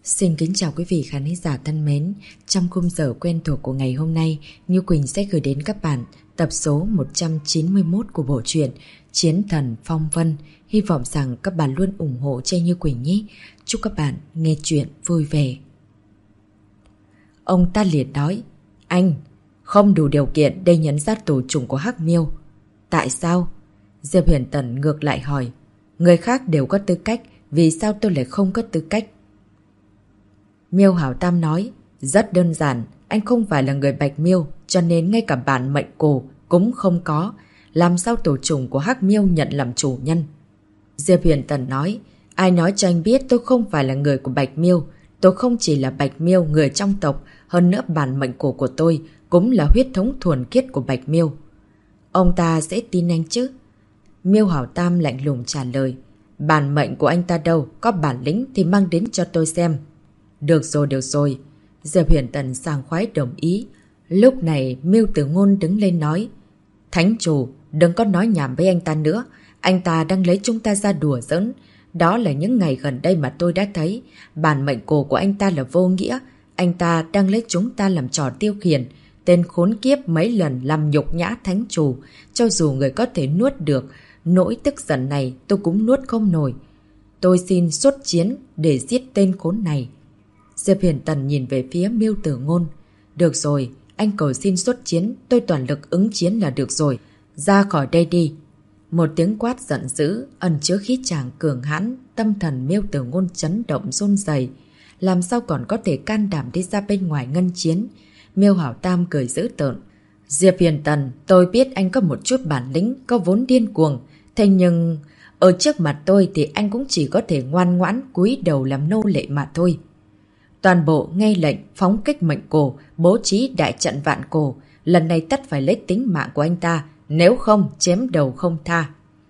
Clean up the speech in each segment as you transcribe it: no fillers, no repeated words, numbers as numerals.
Xin kính chào quý vị khán giả thân mến. Trong khung giờ quen thuộc của ngày hôm nay, Như Quỳnh sẽ gửi đến các bạn tập số 191 của bộ truyện Chiến Thần Phong Vân. Hy vọng rằng các bạn luôn ủng hộ cho Như Quỳnh nhé. Chúc các bạn nghe chuyện vui vẻ. Ông ta liền nói: Anh không đủ điều kiện để nhấn ra tù chủng của Hắc Miêu. Tại sao? Diệp Huyền Tần ngược lại hỏi. Người khác đều có tư cách, vì sao tôi lại không có tư cách? Miêu Hảo Tam nói, rất đơn giản, anh không phải là người Bạch Miêu, cho nên ngay cả bản mệnh cổ cũng không có. Làm sao tổ chủng của Hắc Miêu nhận làm chủ nhân? Diệp Huyền Tần nói, ai nói cho anh biết tôi không phải là người của Bạch Miêu. Tôi không chỉ là Bạch Miêu người trong tộc, hơn nữa bản mệnh cổ của tôi cũng là huyết thống thuần khiết của Bạch Miêu. Ông ta sẽ tin anh chứ? Miêu Hảo Tam lạnh lùng trả lời, bản mệnh của anh ta đâu, có bản lĩnh thì mang đến cho tôi xem. Được rồi. Diệp Huyền Tần sảng khoái đồng ý. Lúc này Miêu Tử Ngôn đứng lên nói, Thánh chủ, đừng có nói nhảm với anh ta nữa. Anh ta đang lấy chúng ta ra đùa giỡn. Đó là những ngày gần đây mà tôi đã thấy. Bản mệnh cổ của anh ta là vô nghĩa. Anh ta đang lấy chúng ta làm trò tiêu khiển. Tên khốn kiếp mấy lần làm nhục nhã thánh chủ. Cho dù người có thể nuốt được nỗi tức giận này, tôi cũng nuốt không nổi. Tôi xin xuất chiến để giết tên khốn này. Diệp Huyền Tần nhìn về phía Miêu Tử Ngôn. Được rồi, anh cầu xin xuất chiến, tôi toàn lực ứng chiến là được rồi. Ra khỏi đây đi. Một tiếng quát giận dữ, ẩn chứa khí tràng cường hãn, tâm thần Miêu Tử Ngôn chấn động run rẩy. Làm sao còn có thể can đảm đi ra bên ngoài ngân chiến? Miêu Hảo Tam cười dữ tợn. Diệp Huyền Tần, tôi biết anh có một chút bản lĩnh, có vốn điên cuồng. Thế nhưng, ở trước mặt tôi thì anh cũng chỉ có thể ngoan ngoãn cúi đầu làm nô lệ mà thôi. Toàn bộ nghe lệnh phóng kích mệnh cổ, bố trí đại trận vạn cổ. Lần này tất phải lấy tính mạng của anh ta, nếu không chém đầu không tha.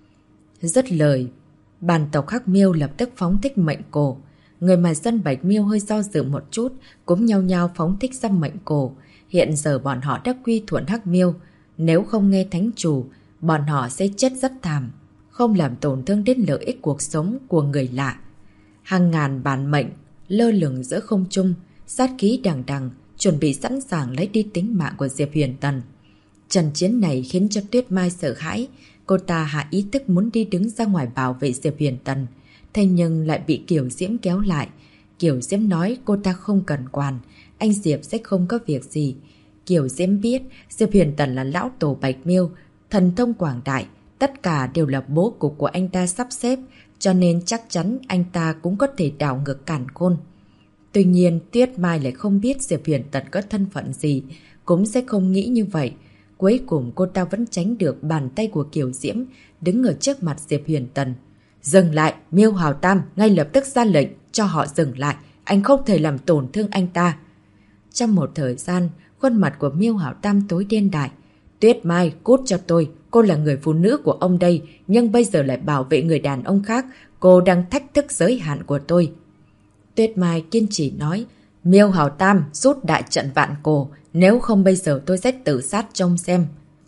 Dứt lời, bản tộc Hắc Miêu lập tức phóng thích mệnh cổ. Người mà dân Bạch Miêu hơi do dự một chút, cũng nhao nhao phóng thích ra mệnh cổ. Hiện giờ bọn họ đã quy thuận Hắc Miêu. Nếu không nghe thánh chủ, bọn họ sẽ chết rất thảm, không làm tổn thương đến lợi ích cuộc sống của người lạ. Hàng ngàn bản mệnh lơ lửng giữa không trung, sát khí đằng đằng, chuẩn bị sẵn sàng lấy đi tính mạng của Diệp Huyền Tần. Trận chiến này khiến cho Tuyết Mai sợ hãi, cô ta hạ ý thức muốn đi đứng ra ngoài bảo vệ Diệp Huyền Tần, thế nhưng lại bị Kiều Diễm kéo lại. Kiều Diễm nói cô ta không cần quản, anh Diệp sẽ không có việc gì. Kiều Diễm biết Diệp Huyền Tần là lão tổ Bạch Miêu, thần thông quảng đại, tất cả đều là bố cục của anh ta sắp xếp, cho nên chắc chắn anh ta cũng có thể đảo ngược càn khôn. Tuy nhiên Tuyết Mai lại không biết Diệp Huyền Tần có thân phận gì, cũng sẽ không nghĩ như vậy. Cuối cùng cô ta vẫn tránh được bàn tay của Kiều Diễm, đứng ở trước mặt Diệp Huyền Tần. Dừng lại, Miêu Hảo Tam ngay lập tức ra lệnh cho họ dừng lại, anh không thể làm tổn thương anh ta. Trong một thời gian, khuôn mặt của Miêu Hảo Tam tối đen đại. Tuyết Mai, cút cho tôi, cô là người phụ nữ của ông đây, nhưng bây giờ lại bảo vệ người đàn ông khác, cô đang thách thức giới hạn của tôi. Tuyết Mai kiên trì nói, Miêu Hảo Tam rút đại trận vạn cổ, nếu không bây giờ tôi sẽ tự sát trông xem.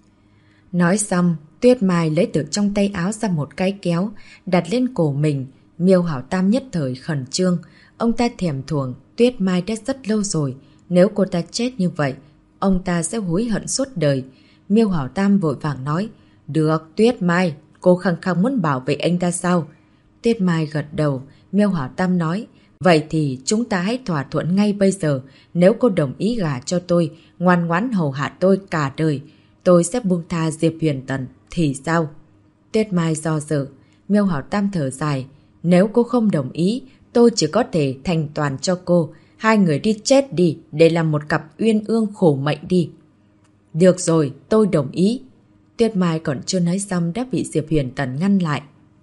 Nói xong, Tuyết Mai lấy từ trong tay áo ra một cái kéo, đặt lên cổ mình. Miêu Hảo Tam nhất thời khẩn trương, ông ta thèm thuồng Tuyết Mai đã rất lâu rồi, nếu cô ta chết như vậy, ông ta sẽ hối hận suốt đời. Miêu Hảo Tam vội vàng nói, được Tuyết Mai, cô khăng khăng muốn bảo vệ anh ta sao? Tuyết Mai gật đầu. Miêu Hảo Tam nói, vậy thì chúng ta hãy thỏa thuận ngay bây giờ. Nếu cô đồng ý gả cho tôi, ngoan ngoãn hầu hạ tôi cả đời, tôi sẽ buông tha Diệp Huyền Tần, thì sao? Tuyết Mai do dự. Miêu Hảo Tam thở dài, nếu cô không đồng ý, tôi chỉ có thể thành toàn cho cô. Hai người đi chết đi, để làm một cặp uyên ương khổ mệnh đi. Được rồi, tôi đồng ý. Tuyết Mai còn chưa nói xong đã bị Diệp Huyền Tần ngăn lại.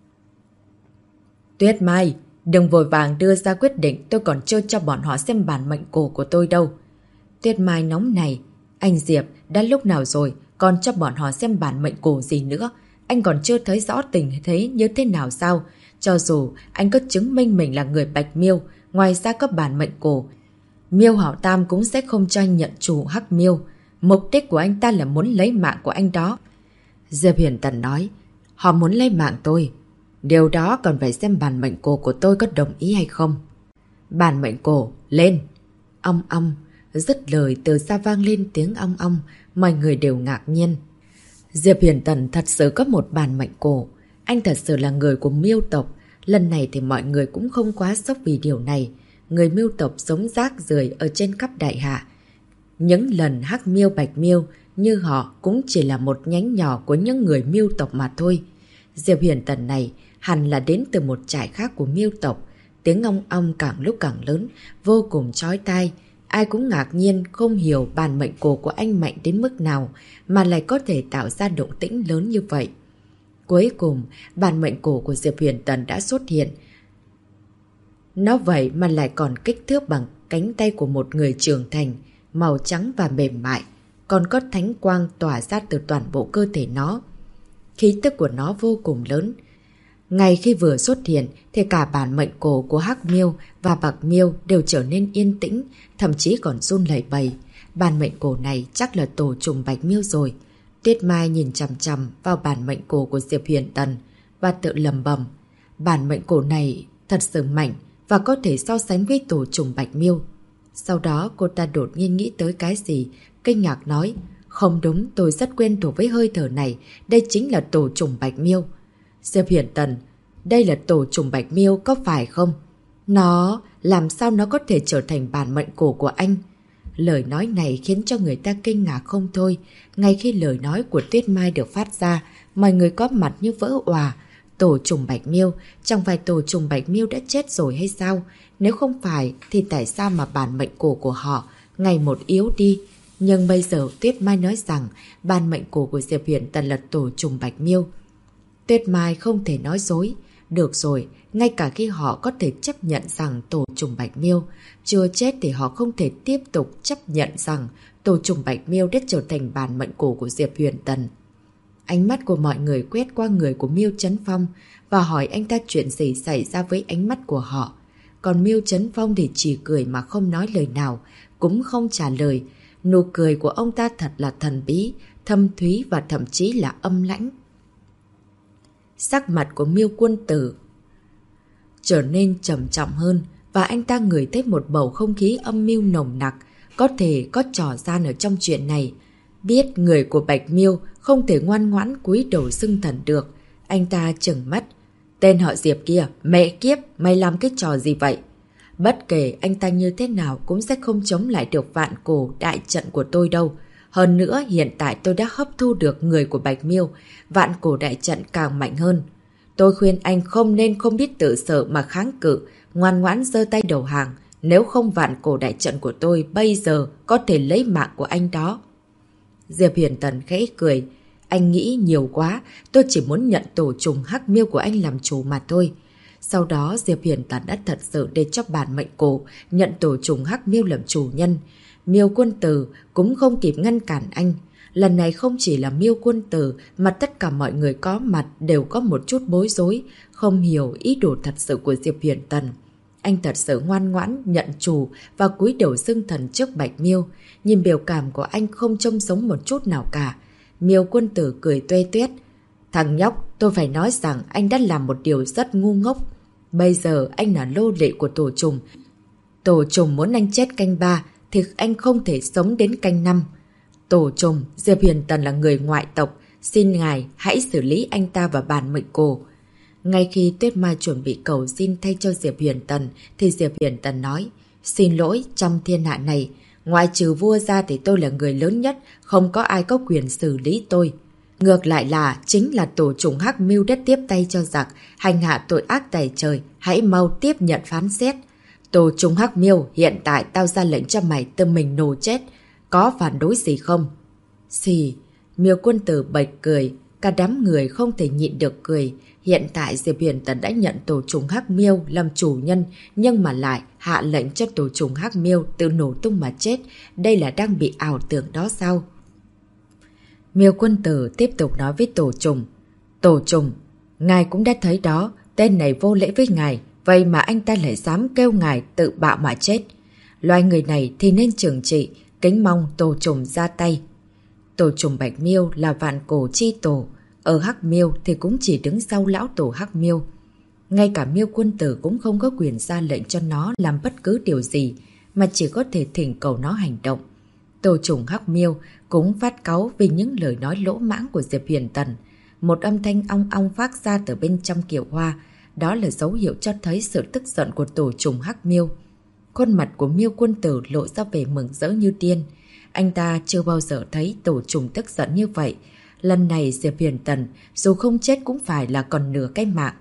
Tuyết Mai, đừng vội vàng đưa ra quyết định, tôi còn chưa cho bọn họ xem bản mệnh cổ của tôi đâu. Tuyết Mai nóng này, anh Diệp, đã lúc nào rồi, còn cho bọn họ xem bản mệnh cổ gì nữa? Anh còn chưa thấy rõ tình thế như thế nào sao? Cho dù anh có chứng minh mình là người Bạch Miêu, ngoài ra có bản mệnh cổ, Miêu Hảo Tam cũng sẽ không cho anh nhận chủ Hắc Miêu. Mục đích của anh ta là muốn lấy mạng của anh đó. Diệp Huyền Tần nói, họ muốn lấy mạng tôi. Điều đó còn phải xem bản mệnh cổ của tôi có đồng ý hay không. Bản mệnh cổ, lên! Ong ong, dứt lời từ xa vang lên tiếng ong ong, mọi người đều ngạc nhiên. Diệp Huyền Tần thật sự có một bản mệnh cổ. Anh thật sự là người của Miêu tộc. Lần này thì mọi người cũng không quá sốc vì điều này. Người Miêu tộc sống rác rưởi ở trên khắp đại hạ. Những lần Hắc Miêu Bạch Miêu như họ cũng chỉ là một nhánh nhỏ của những người Miêu tộc mà thôi. Diệp Huyền Tần này hẳn là đến từ một trại khác của Miêu tộc. Tiếng ong ong càng lúc càng lớn, vô cùng chói tai. Ai cũng ngạc nhiên không hiểu bản mệnh cổ của anh mạnh đến mức nào mà lại có thể tạo ra động tĩnh lớn như vậy. Cuối cùng, bản mệnh cổ của Diệp Huyền Tần đã xuất hiện. Nó vậy mà lại còn kích thước bằng cánh tay của một người trưởng thành, màu trắng và mềm mại, còn có thánh quang tỏa ra từ toàn bộ cơ thể nó. Khí tức của nó vô cùng lớn. Ngay khi vừa xuất hiện thì cả bản mệnh cổ của Hắc Miêu và Bạch Miêu đều trở nên yên tĩnh, thậm chí còn run lẩy bẩy. Bản mệnh cổ này chắc là tổ trùng Bạch Miêu rồi. Tuyết Mai nhìn chằm chằm vào bản mệnh cổ của Diệp Huyền Tần và tự lầm bầm. Bản mệnh cổ này thật sự mạnh và có thể so sánh với tổ trùng Bạch Miêu. Sau đó cô ta đột nhiên nghĩ tới cái gì, kinh ngạc nói. Không đúng, tôi rất quen thuộc với hơi thở này, đây chính là tổ trùng Bạch Miêu. Diệp Huyền Tần, đây là tổ trùng Bạch Miêu có phải không? Làm sao nó có thể trở thành bản mệnh cổ của anh? Lời nói này khiến cho người ta kinh ngạc không thôi. Ngay khi lời nói của Tuyết Mai được phát ra, mọi người có mặt như vỡ òa. Tổ trùng Bạch Miêu, chẳng phải tổ trùng Bạch Miêu đã chết rồi hay sao? Nếu không phải thì tại sao mà bản mệnh cổ của họ ngày một yếu đi? Nhưng bây giờ Tuyết Mai nói rằng bản mệnh cổ của Diệp Huyền Tần là tổ trùng Bạch Miêu. Tuyết Mai không thể nói dối. Được rồi, ngay cả khi họ có thể chấp nhận rằng tổ trùng Bạch Miêu chưa chết thì họ không thể tiếp tục chấp nhận rằng tổ trùng Bạch Miêu đã trở thành bản mệnh cổ của Diệp Huyền Tần. Ánh mắt của mọi người quét qua người của Miêu Chấn Phong và hỏi anh ta chuyện gì xảy ra với ánh mắt của họ. Còn Miêu Chấn Phong thì chỉ cười mà không nói lời nào, cũng không trả lời. Nụ cười của ông ta thật là thần bí, thâm thúy và thậm chí là âm lãnh. Sắc mặt của Miêu Quân Tử trở nên trầm trọng hơn và anh ta ngửi thấy một bầu không khí âm mưu nồng nặc, có thể có trò gian ở trong chuyện này. Biết người của Bạch Miêu không thể ngoan ngoãn cúi đầu xưng thần được, anh ta trừng mắt. Tên họ Diệp kia, mẹ kiếp, mày làm cái trò gì vậy? Bất kể anh ta như thế nào cũng sẽ không chống lại được vạn cổ đại trận của tôi đâu. Hơn nữa hiện tại tôi đã hấp thu được người của Bạch Miêu, vạn cổ đại trận càng mạnh hơn. Tôi khuyên anh không nên không biết tự sợ mà kháng cự, ngoan ngoãn giơ tay đầu hàng. Nếu không vạn cổ đại trận của tôi bây giờ có thể lấy mạng của anh đó. Diệp Huyền Tần khẽ cười. Anh nghĩ nhiều quá, tôi chỉ muốn nhận tổ trùng Hắc Miêu của anh làm chủ mà thôi. Sau đó Diệp Huyền Tần đã thật sự để cho bản mệnh cổ nhận tổ trùng Hắc Miêu làm chủ nhân. Miêu Quân Tử cũng không kịp ngăn cản anh. Lần này không chỉ là Miêu Quân Tử mà tất cả mọi người có mặt đều có một chút bối rối, không hiểu ý đồ thật sự của Diệp Huyền Tần. Anh thật sự ngoan ngoãn nhận chủ và cúi đầu xưng thần trước Bạch Miêu. Nhìn biểu cảm của anh không trông sống một chút nào cả. Miêu Quân Tử cười tuê tuyết. Thằng nhóc, tôi phải nói rằng anh đã làm một điều rất ngu ngốc. Bây giờ anh là lô lệ của tổ trùng. Tổ trùng muốn anh chết canh 3 thì anh không thể sống đến canh 5. Tổ trùng, Diệp Huyền Tần là người ngoại tộc. Xin ngài hãy xử lý anh ta và bản mệnh cổ. Ngay khi Tuyết Mai chuẩn bị cầu xin thay cho Diệp Huyền Tần thì Diệp Huyền Tần nói. Xin lỗi, trong thiên hạ này, ngoại trừ vua ra thì tôi là người lớn nhất, không có ai có quyền xử lý tôi. Ngược lại là chính là tổ trùng Hắc Miêu đã tiếp tay cho giặc, hành hạ tội ác tày trời, hãy mau tiếp nhận phán xét. Tổ trùng Hắc Miêu, hiện tại tao ra lệnh cho mày tự mình nổ chết, có phản đối gì không? Xì, Miêu Quân Tử bật cười, cả đám người không thể nhịn được cười. Hiện tại Diệp Huyền Tần đã nhận tổ trùng Hắc Miêu làm chủ nhân, nhưng mà lại hạ lệnh cho tổ trùng Hắc Miêu tự nổ tung mà chết. Đây là đang bị ảo tưởng đó sao? Miêu Quân Tử tiếp tục nói với tổ trùng. Tổ trùng, ngài cũng đã thấy đó, tên này vô lễ với ngài, vậy mà anh ta lại dám kêu ngài tự bạo mà chết. Loài người này thì nên trừng trị, kính mong tổ trùng ra tay. Tổ trùng Bạch Miêu là vạn cổ chi tổ, ở Hắc Miêu thì cũng chỉ đứng sau lão tổ Hắc Miêu. Ngay cả Miêu Quân Tử cũng không có quyền ra lệnh cho nó làm bất cứ điều gì, mà chỉ có thể thỉnh cầu nó hành động. Tổ trùng Hắc Miêu cũng phát cáu vì những lời nói lỗ mãng của Diệp Huyền Tần. Một âm thanh ong ong phát ra từ bên trong kiệu hoa. Đó là dấu hiệu cho thấy sự tức giận của tổ trùng Hắc Miêu. Khuôn mặt của Miêu Quân Tử lộ ra vẻ mừng rỡ như điên. Anh ta chưa bao giờ thấy tổ trùng tức giận như vậy. Lần này Diệp Huyền Tần dù không chết cũng phải là còn nửa cái mạng.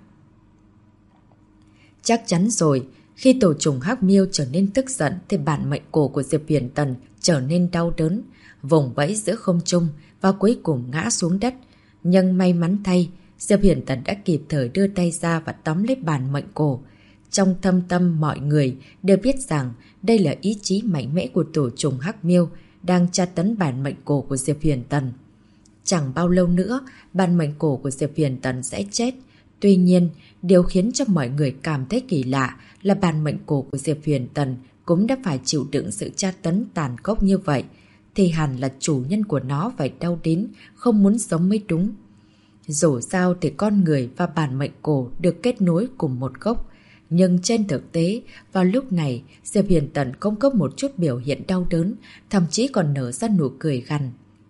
Chắc chắn rồi, khi tổ trùng Hắc Miêu trở nên tức giận thì bản mệnh cổ của Diệp Huyền Tần trở nên đau đớn, vùng vẫy giữa không trung và cuối cùng ngã xuống đất. Nhưng may mắn thay, Diệp Huyền Tần đã kịp thời đưa tay ra và tóm lấy bản mệnh cổ. Trong thâm tâm mọi người đều biết rằng đây là ý chí mạnh mẽ của tổ trùng Hắc Miêu đang tra tấn bản mệnh cổ của Diệp Huyền Tần. Chẳng bao lâu nữa, bản mệnh cổ của Diệp Huyền Tần sẽ chết. Tuy nhiên, điều khiến cho mọi người cảm thấy kỳ lạ là bản mệnh cổ của Diệp Huyền Tần cũng đã phải chịu đựng sự tra tấn tàn khốc như vậy. Thì hẳn là chủ nhân của nó phải đau đến, không muốn sống mới đúng. Dù sao thì con người và bản mệnh cổ được kết nối cùng một gốc. Nhưng trên thực tế, vào lúc này, Diệp Huyền Tần không có một chút biểu hiện đau đớn, thậm chí còn nở ra nụ cười gằn.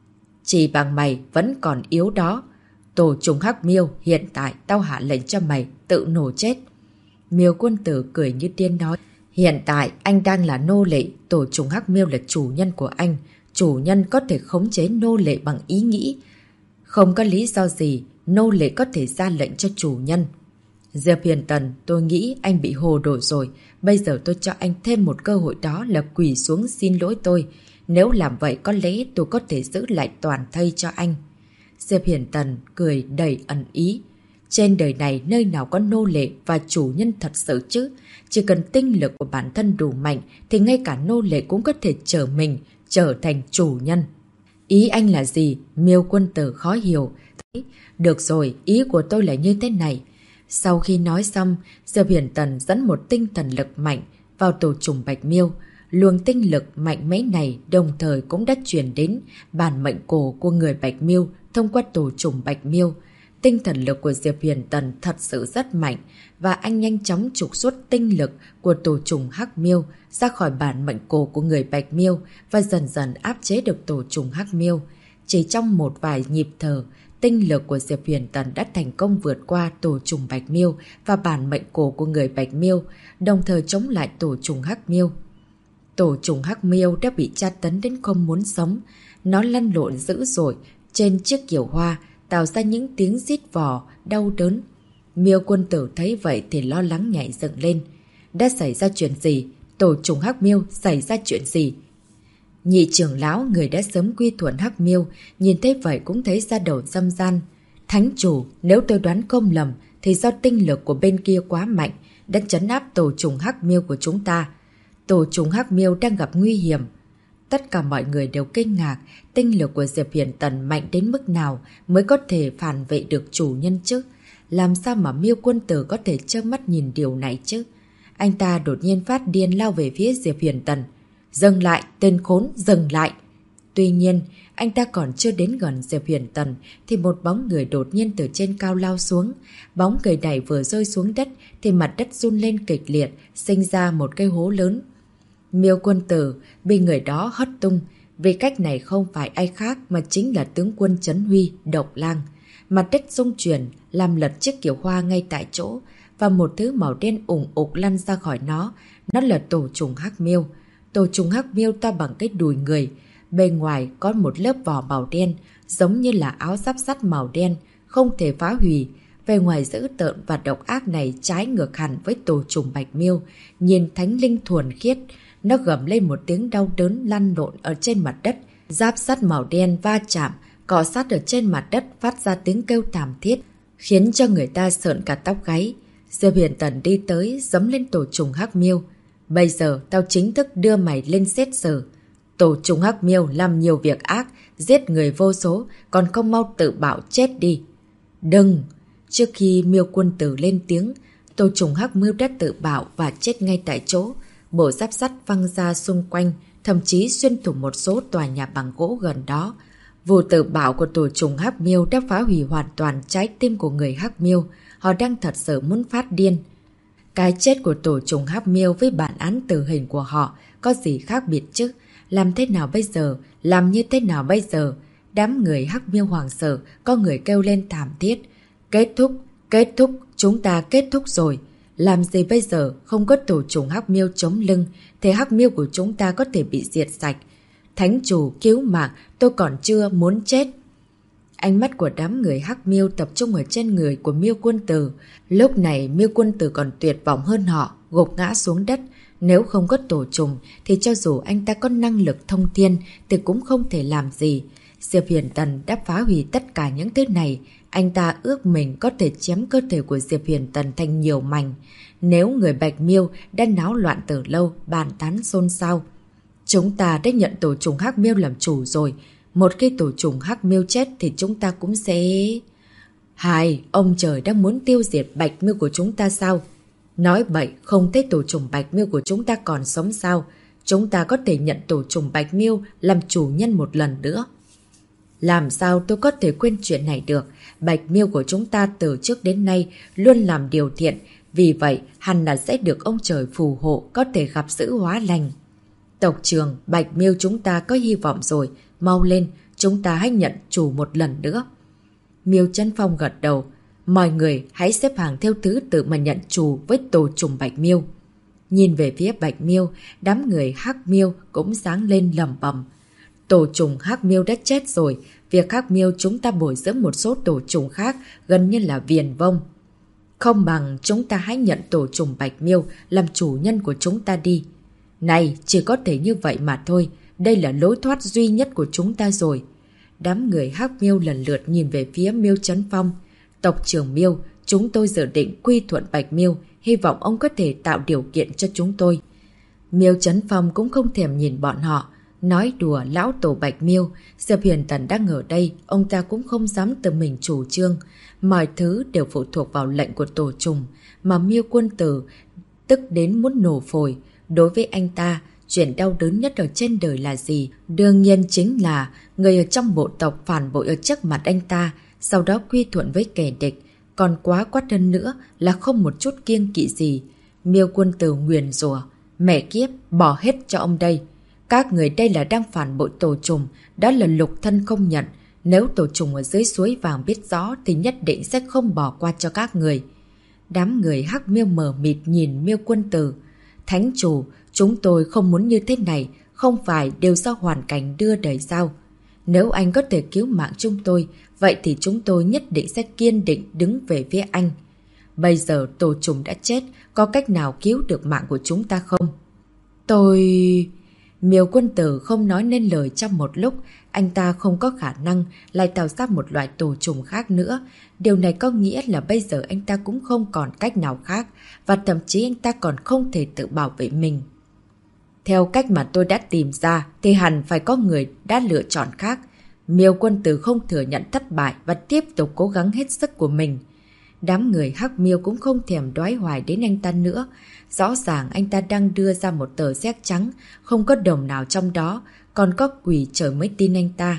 Chỉ bằng mày vẫn còn yếu đó. Tổ trùng Hắc Miêu, hiện tại tao hạ lệnh cho mày tự nổ chết. Miêu Quân Tử cười như điên nói. Hiện tại anh đang là nô lệ, tổ trùng Hắc Miêu là chủ nhân của anh. Chủ nhân có thể khống chế nô lệ bằng ý nghĩ. Không có lý do gì nô lệ có thể ra lệnh cho chủ nhân. Diệp Huyền Tần, tôi nghĩ anh bị hồ đồ rồi. Bây giờ tôi cho anh thêm một cơ hội, đó là quỳ xuống xin lỗi tôi. Nếu làm vậy có lẽ tôi có thể giữ lại toàn thây cho anh. Diệp Huyền Tần cười đầy ẩn ý. Trên đời này nơi nào có nô lệ và chủ nhân thật sự chứ? Chỉ cần tinh lực của bản thân đủ mạnh thì ngay cả nô lệ cũng có thể trở thành chủ nhân. Ý anh là gì? Miêu Quân Tử khó hiểu. Được rồi, ý của tôi là như thế này. Sau khi nói xong, Diệp Huyền Tần dẫn một tinh thần lực mạnh vào tổ trùng Bạch Miêu. Luồng tinh lực mạnh mẽ này đồng thời cũng đã truyền đến bản mệnh cổ của người Bạch Miêu thông qua tổ trùng Bạch Miêu. Tinh thần lực của Diệp Huyền Tần thật sự rất mạnh và anh nhanh chóng trục xuất tinh lực của tổ trùng Hắc Miêu ra khỏi bản mệnh cổ của người Bạch Miêu và dần dần áp chế được tổ trùng Hắc Miêu. Chỉ trong một vài nhịp thở, tinh lực của Diệp Huyền Tần đã thành công vượt qua tổ trùng Bạch Miêu và bản mệnh cổ của người Bạch Miêu, đồng thời chống lại tổ trùng Hắc Miêu. Tổ trùng Hắc Miêu đã bị tra tấn đến không muốn sống. Nó lăn lộn dữ dội trên chiếc kiệu hoa, tạo ra những tiếng rít vò, đau đớn. Miêu Quân Tử thấy vậy thì lo lắng nhảy dựng lên. Đã xảy ra chuyện gì? Tổ trùng Hắc Miêu xảy ra chuyện gì? Nhị trưởng lão, người đã sớm quy thuận Hắc Miêu, nhìn thấy vậy cũng thấy da đầu răm ran. Thánh chủ, nếu tôi đoán không lầm thì do tinh lực của bên kia quá mạnh đã trấn áp tổ trùng Hắc Miêu của chúng ta. Tổ trùng Hắc Miêu đang gặp nguy hiểm. Tất cả mọi người đều kinh ngạc, tinh lực của Diệp Huyền Tần mạnh đến mức nào mới có thể phản vệ được chủ nhân chứ? Làm sao mà Miêu Quân Tử có thể trơ mắt nhìn điều này chứ? Anh ta đột nhiên phát điên lao về phía Diệp Huyền Tần. Dừng lại, tên khốn, dừng lại! Tuy nhiên, anh ta còn chưa đến gần Diệp Huyền Tần thì một bóng người đột nhiên từ trên cao lao xuống. Bóng người này vừa rơi xuống đất thì mặt đất run lên kịch liệt, sinh ra một cái hố lớn. Miêu Quân Tử bị người đó hất tung, vì cách này không phải ai khác mà chính là tướng quân Trấn Huy, Độc Lang. Mặt đất rung chuyển, làm lật chiếc kiệu hoa ngay tại chỗ, và một thứ màu đen ủng ục lăn ra khỏi nó. Nó là tổ trùng Hắc Miêu. Tổ trùng Hắc Miêu to bằng cái đùi người. Bên ngoài có một lớp vỏ màu đen, giống như là áo giáp sắt màu đen, không thể phá hủy. Về ngoài dữ tợn và độc ác này trái ngược hẳn với tổ trùng Bạch Miêu, nhìn thánh linh thuần khiết. Nó gầm lên một tiếng đau đớn lăn lộn ở trên mặt đất. Giáp sắt màu đen va chạm, cọ sát ở trên mặt đất phát ra tiếng kêu thảm thiết, khiến cho người ta sợn cả tóc gáy. Diệp Huyền Tần đi tới, giẫm lên tổ trùng Hắc Miêu. Bây giờ tao chính thức đưa mày lên xét xử. Tổ trùng Hắc Miêu làm nhiều việc ác, giết người vô số, còn không mau tự bạo chết đi. Đừng! Trước khi Miêu Quân Tử lên tiếng, tổ trùng Hắc Miêu đã tự bạo và chết ngay tại chỗ. Bộ giáp sắt văng ra xung quanh, thậm chí xuyên thủng một số tòa nhà bằng gỗ gần đó. Vụ tự bạo của tổ trùng Hắc Miêu đã phá hủy hoàn toàn trái tim của người Hắc Miêu. Họ đang thật sự muốn phát điên. Cái chết của tổ trùng Hắc Miêu với bản án tử hình của họ có gì khác biệt chứ? Làm thế nào bây giờ? Làm như thế nào bây giờ? Đám người Hắc Miêu hoảng sợ, có người kêu lên thảm thiết. Kết thúc, chúng ta kết thúc rồi. Làm gì bây giờ? Không có tổ trùng Hắc Miêu chống lưng, thì Hắc Miêu của chúng ta có thể bị diệt sạch. Thánh chủ cứu mạng, tôi còn chưa muốn chết. Ánh mắt của đám người Hắc Miêu tập trung ở trên người của Miêu Quân Tử. Lúc này Miêu Quân Tử còn tuyệt vọng hơn họ, gục ngã xuống đất. Nếu không có tổ trùng thì cho dù anh ta có năng lực thông thiên thì cũng không thể làm gì. Diệp Huyền Tần đã phá hủy tất cả những thứ này. Anh ta ước mình có thể chém cơ thể của Diệp Huyền Tần thành nhiều mảnh. Nếu người Bạch Miêu đã náo loạn từ lâu, bàn tán xôn xao. Chúng ta đã nhận tổ trùng Hắc Miêu làm chủ rồi. Một khi tổ trùng Hắc Miêu chết thì chúng ta cũng sẽ... Ông trời đang muốn tiêu diệt Bạch Miêu của chúng ta sao? Nói bậy, không thấy tổ trùng Bạch Miêu của chúng ta còn sống sao? Chúng ta có thể nhận tổ trùng Bạch Miêu làm chủ nhân một lần nữa. Làm sao tôi có thể quên chuyện này được? Bạch Miêu của chúng ta từ trước đến nay luôn làm điều thiện, vì vậy hẳn là sẽ được ông trời phù hộ, có thể gặp sự hóa lành. Tộc trưởng, Bạch Miêu chúng ta có hy vọng rồi, mau lên, chúng ta hãy nhận chủ một lần nữa. Miêu Chấn Phong gật đầu, mọi người hãy xếp hàng theo thứ tự mà nhận chủ với tổ trùng Bạch Miêu. Nhìn về phía Bạch Miêu, đám người Hắc Miêu cũng sáng lên lẩm bẩm. Tổ trùng Hắc Miêu đã chết rồi, việc Hắc Miêu chúng ta bồi dưỡng một số tổ trùng khác gần như là viển vông. Không bằng chúng ta hãy nhận tổ trùng Bạch Miêu làm chủ nhân của chúng ta đi. Này, chỉ có thể như vậy mà thôi, đây là lối thoát duy nhất của chúng ta rồi. Đám người Hắc Miêu lần lượt nhìn về phía Miêu Chấn Phong. Tộc trưởng Miêu, chúng tôi dự định quy thuận Bạch Miêu, hy vọng ông có thể tạo điều kiện cho chúng tôi. Miêu Chấn Phong cũng không thèm nhìn bọn họ. Nói đùa lão tổ Bạch Miêu, Diệp Huyền Tần đang ở đây, ông ta cũng không dám tự mình chủ trương. Mọi thứ đều phụ thuộc vào lệnh của tổ trùng, mà Miêu Quân Tử tức đến muốn nổ phổi. Đối với anh ta, chuyện đau đớn nhất ở trên đời là gì? Đương nhiên chính là người ở trong bộ tộc phản bội ở trước mặt anh ta, sau đó quy thuận với kẻ địch. Còn quá quát hơn nữa là không một chút kiêng kỵ gì. Miêu Quân Tử nguyền rủa, mẹ kiếp, bỏ hết cho ông đây. Các người đây là đang phản bội tổ trùng, đó là Lục Thân không nhận. Nếu tổ trùng ở dưới suối vàng biết rõ thì nhất định sẽ không bỏ qua cho các người. Đám người Hắc Miêu mờ mịt nhìn Miêu Quân Tử. Thánh chủ, chúng tôi không muốn như thế này, không phải đều do hoàn cảnh đưa đẩy sao? Nếu anh có thể cứu mạng chúng tôi, vậy thì chúng tôi nhất định sẽ kiên định đứng về phía anh. Bây giờ tổ trùng đã chết, có cách nào cứu được mạng của chúng ta không? Miêu Quân Tử không nói nên lời trong một lúc, anh ta không có khả năng lại tạo ra một loại tổ trùng khác nữa. Điều này có nghĩa là bây giờ anh ta cũng không còn cách nào khác, và thậm chí anh ta còn không thể tự bảo vệ mình. Theo cách mà tôi đã tìm ra thì hẳn phải có người đã lựa chọn khác. Miêu Quân Tử không thừa nhận thất bại và tiếp tục cố gắng hết sức của mình. Đám người Hắc Miêu cũng không thèm đoái hoài đến anh ta nữa. Rõ ràng anh ta đang đưa ra một tờ séc trắng, không có đồng nào trong đó, còn có quỷ trời mới tin anh ta.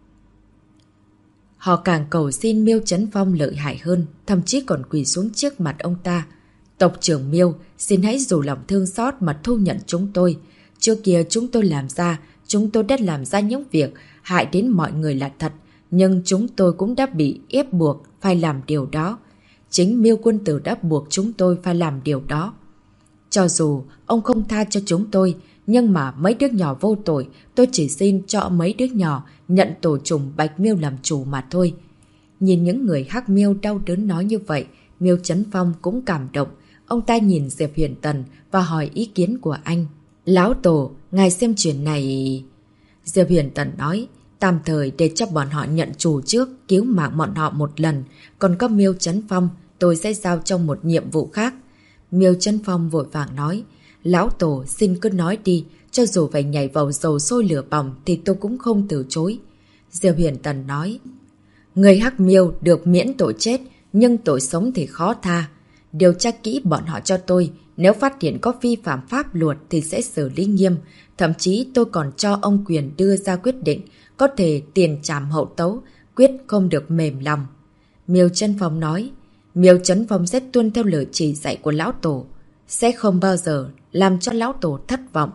Họ càng cầu xin Miêu Chấn Phong lợi hại hơn, thậm chí còn quỳ xuống trước mặt ông ta. Tộc trưởng Miêu, xin hãy dù lòng thương xót mà thu nhận chúng tôi. Trước kia chúng tôi đã làm ra những việc hại đến mọi người là thật, nhưng chúng tôi cũng đã bị ép buộc phải làm điều đó. Chính Miêu Quân Tử đã buộc chúng tôi phải làm điều đó. Cho dù ông không tha cho chúng tôi, nhưng mà mấy đứa nhỏ vô tội, tôi chỉ xin cho mấy đứa nhỏ nhận tổ trùng Bạch Miêu làm chủ mà thôi. Nhìn những người Hắc Miêu đau đớn nói như vậy, Miêu Chấn Phong cũng cảm động. Ông ta nhìn Diệp Huyền Tần và hỏi ý kiến của anh. Lão tổ, ngài xem chuyện này... Diệp Huyền Tần nói, tạm thời để cho bọn họ nhận chủ trước, cứu mạng bọn họ một lần. Còn có Miêu Chấn Phong, tôi sẽ giao cho một nhiệm vụ khác. Miêu Chấn Phong vội vàng nói, lão tổ xin cứ nói đi, cho dù phải nhảy vào dầu sôi lửa bỏng thì tôi cũng không từ chối. Diệp Huyền Tần nói, người Hắc Miêu được miễn tội chết, nhưng tội sống thì khó tha. Điều tra kỹ bọn họ cho tôi, Nếu phát hiện có vi phạm pháp luật thì sẽ xử lý nghiêm. Thậm chí tôi còn cho ông quyền đưa ra quyết định, có thể tiền trảm hậu tấu, quyết không được mềm lòng. Miêu Trấn Phong nói, Miêu Trấn Phong sẽ tuân theo lời chỉ dạy của lão tổ, sẽ không bao giờ làm cho lão tổ thất vọng.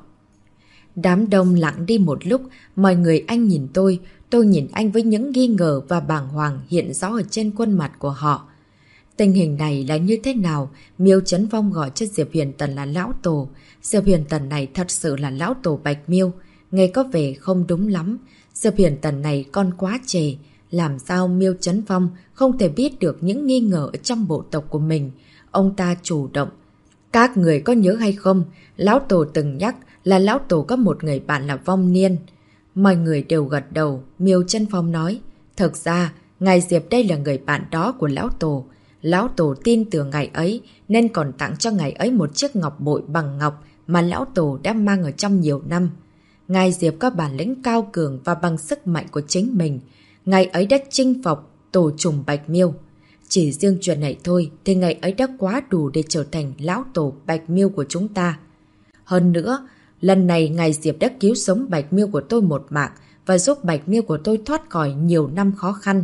Đám đông lặng đi một lúc, mọi người anh nhìn tôi nhìn anh với những nghi ngờ và bàng hoàng hiện rõ ở trên khuôn mặt của họ. Tình hình này là như thế nào? Miêu Trấn Phong gọi cho Diệp Huyền Tần là lão tổ. Diệp Huyền Tần này thật sự là lão tổ Bạch Miêu. Nghe có vẻ không đúng lắm. Diệp Huyền Tần này con quá trẻ. Làm sao Miêu Trấn Phong không thể biết được những nghi ngờ ở trong bộ tộc của mình? Ông ta chủ động. Các người có nhớ hay không? Lão tổ từng nhắc là lão tổ có một người bạn là Vong Niên. Mọi người đều gật đầu. Miêu Trấn Phong nói, thực ra ngài Diệp đây là người bạn đó của lão tổ. Lão tổ tin tưởng ngài ấy nên còn tặng cho ngài ấy một chiếc ngọc bội bằng ngọc mà lão tổ đã mang ở trong nhiều năm. Ngài Diệp có bản lĩnh cao cường và bằng sức mạnh của chính mình. Ngài ấy đã chinh phục tổ trùng Bạch Miêu. Chỉ riêng chuyện này thôi thì ngài ấy đã quá đủ để trở thành lão tổ Bạch Miêu của chúng ta. Hơn nữa, lần này ngài Diệp đã cứu sống Bạch Miêu của tôi một mạng và giúp Bạch Miêu của tôi thoát khỏi nhiều năm khó khăn.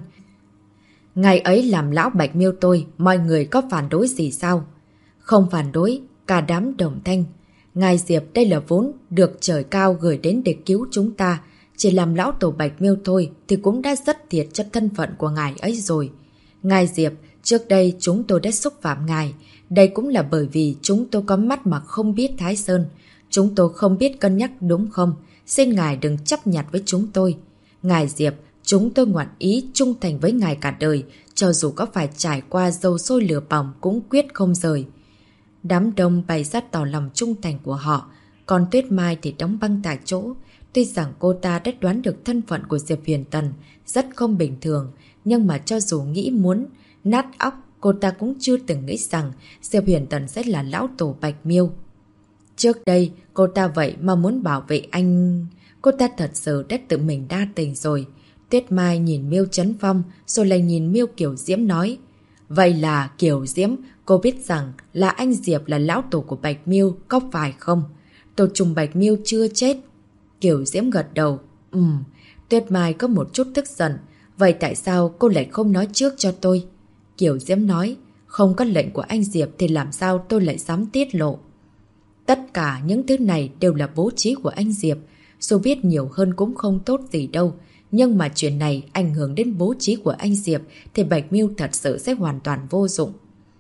Ngài ấy làm lão Bạch Miêu tôi, mọi người có phản đối gì sao? Không phản đối, cả đám đồng thanh. Ngài Diệp đây là vốn được trời cao gửi đến để cứu chúng ta. Chỉ làm lão tổ Bạch Miêu thôi thì cũng đã rất thiệt cho thân phận của ngài ấy rồi. Ngài Diệp, trước đây chúng tôi đã xúc phạm ngài. Đây cũng là bởi vì chúng tôi có mắt mà không biết Thái Sơn. Chúng tôi không biết cân nhắc đúng không? Xin ngài đừng chấp nhặt với chúng tôi. Ngài Diệp, chúng tôi ngoạn ý trung thành với ngài cả đời, cho dù có phải trải qua dầu sôi lửa bỏng cũng quyết không rời. Đám đông bày ra tỏ lòng trung thành của họ, còn Tuyết Mai thì đóng băng tại chỗ. Tuy rằng cô ta đã đoán được thân phận của Diệp Huyền Tần rất không bình thường, nhưng mà cho dù nghĩ muốn nát óc, cô ta cũng chưa từng nghĩ rằng Diệp Huyền Tần sẽ là lão tổ Bạch Miêu. Trước đây, cô ta vậy mà muốn bảo vệ anh. Cô ta thật sự đã tự mình đa tình rồi. Tuyết Mai nhìn Miêu Trấn Phong rồi lại nhìn Miêu Kiều Diễm nói, vậy là Kiều Diễm, cô biết rằng là anh Diệp là lão tổ của Bạch Miêu, có phải không? Tổ trùng Bạch Miêu chưa chết. Kiều Diễm gật đầu. Tuyết Mai có một chút tức giận. Vậy tại sao cô lại không nói trước cho tôi? Kiều Diễm nói, không có lệnh của anh Diệp thì làm sao tôi lại dám tiết lộ? Tất cả những thứ này đều là bố trí của anh Diệp. Dù biết nhiều hơn cũng không tốt gì đâu. Nhưng mà chuyện này ảnh hưởng đến bố trí của anh Diệp thì Bạch Miêu thật sự sẽ hoàn toàn vô dụng.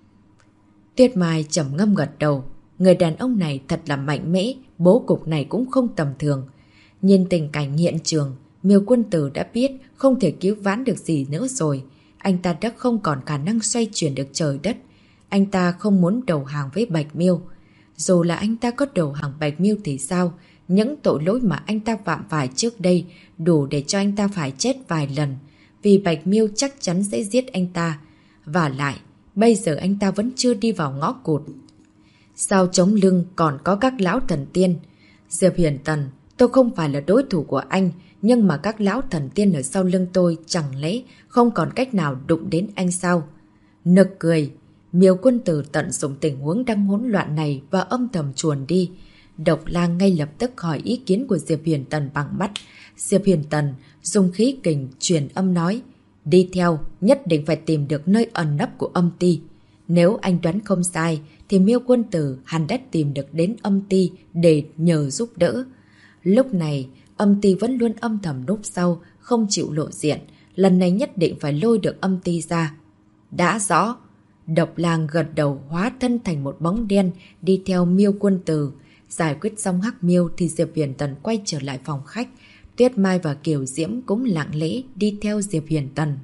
Tuyết Mai trầm ngâm gật đầu. Người đàn ông này thật là mạnh mẽ, bố cục này cũng không tầm thường. Nhìn tình cảnh hiện trường, Miêu Quân Tử đã biết không thể cứu vãn được gì nữa rồi. Anh ta đã không còn khả năng xoay chuyển được trời đất. Anh ta không muốn đầu hàng với Bạch Miêu. Dù là anh ta có đầu hàng Bạch Miêu thì sao? Những tội lỗi mà anh ta phạm phải trước đây đủ để cho anh ta phải chết vài lần. Vì Bạch Miêu chắc chắn sẽ giết anh ta. Và lại, bây giờ anh ta vẫn chưa đi vào ngõ cụt. Sau chống lưng còn có các lão thần tiên. Diệp Huyền Tần, tôi không phải là đối thủ của anh, nhưng mà các lão thần tiên ở sau lưng tôi chẳng lẽ không còn cách nào đụng đến anh sao? Nực cười. Miêu Quân Tử tận dụng tình huống đang hỗn loạn này và âm thầm chuồn đi. Độc Lang ngay lập tức hỏi ý kiến của Diệp Huyền Tần bằng mắt. Diệp Huyền Tần dùng khí kình truyền âm nói, đi theo, nhất định phải tìm được nơi ẩn nấp của âm ti. Nếu anh đoán không sai thì Miêu Quân Tử hẳn đã tìm được đến âm ti để nhờ giúp đỡ. Lúc này, âm ti vẫn luôn âm thầm núp sau, không chịu lộ diện. Lần này nhất định phải lôi được âm ti ra. Đã rõ. Độc Lang gật đầu hóa thân thành một bóng đen đi theo Miêu Quân Tử. Giải quyết xong Hắc Miêu thì Diệp Huyền Tần quay trở lại phòng khách. Tuyết Mai và Kiều Diễm cũng lặng lẽ đi theo Diệp Huyền Tần.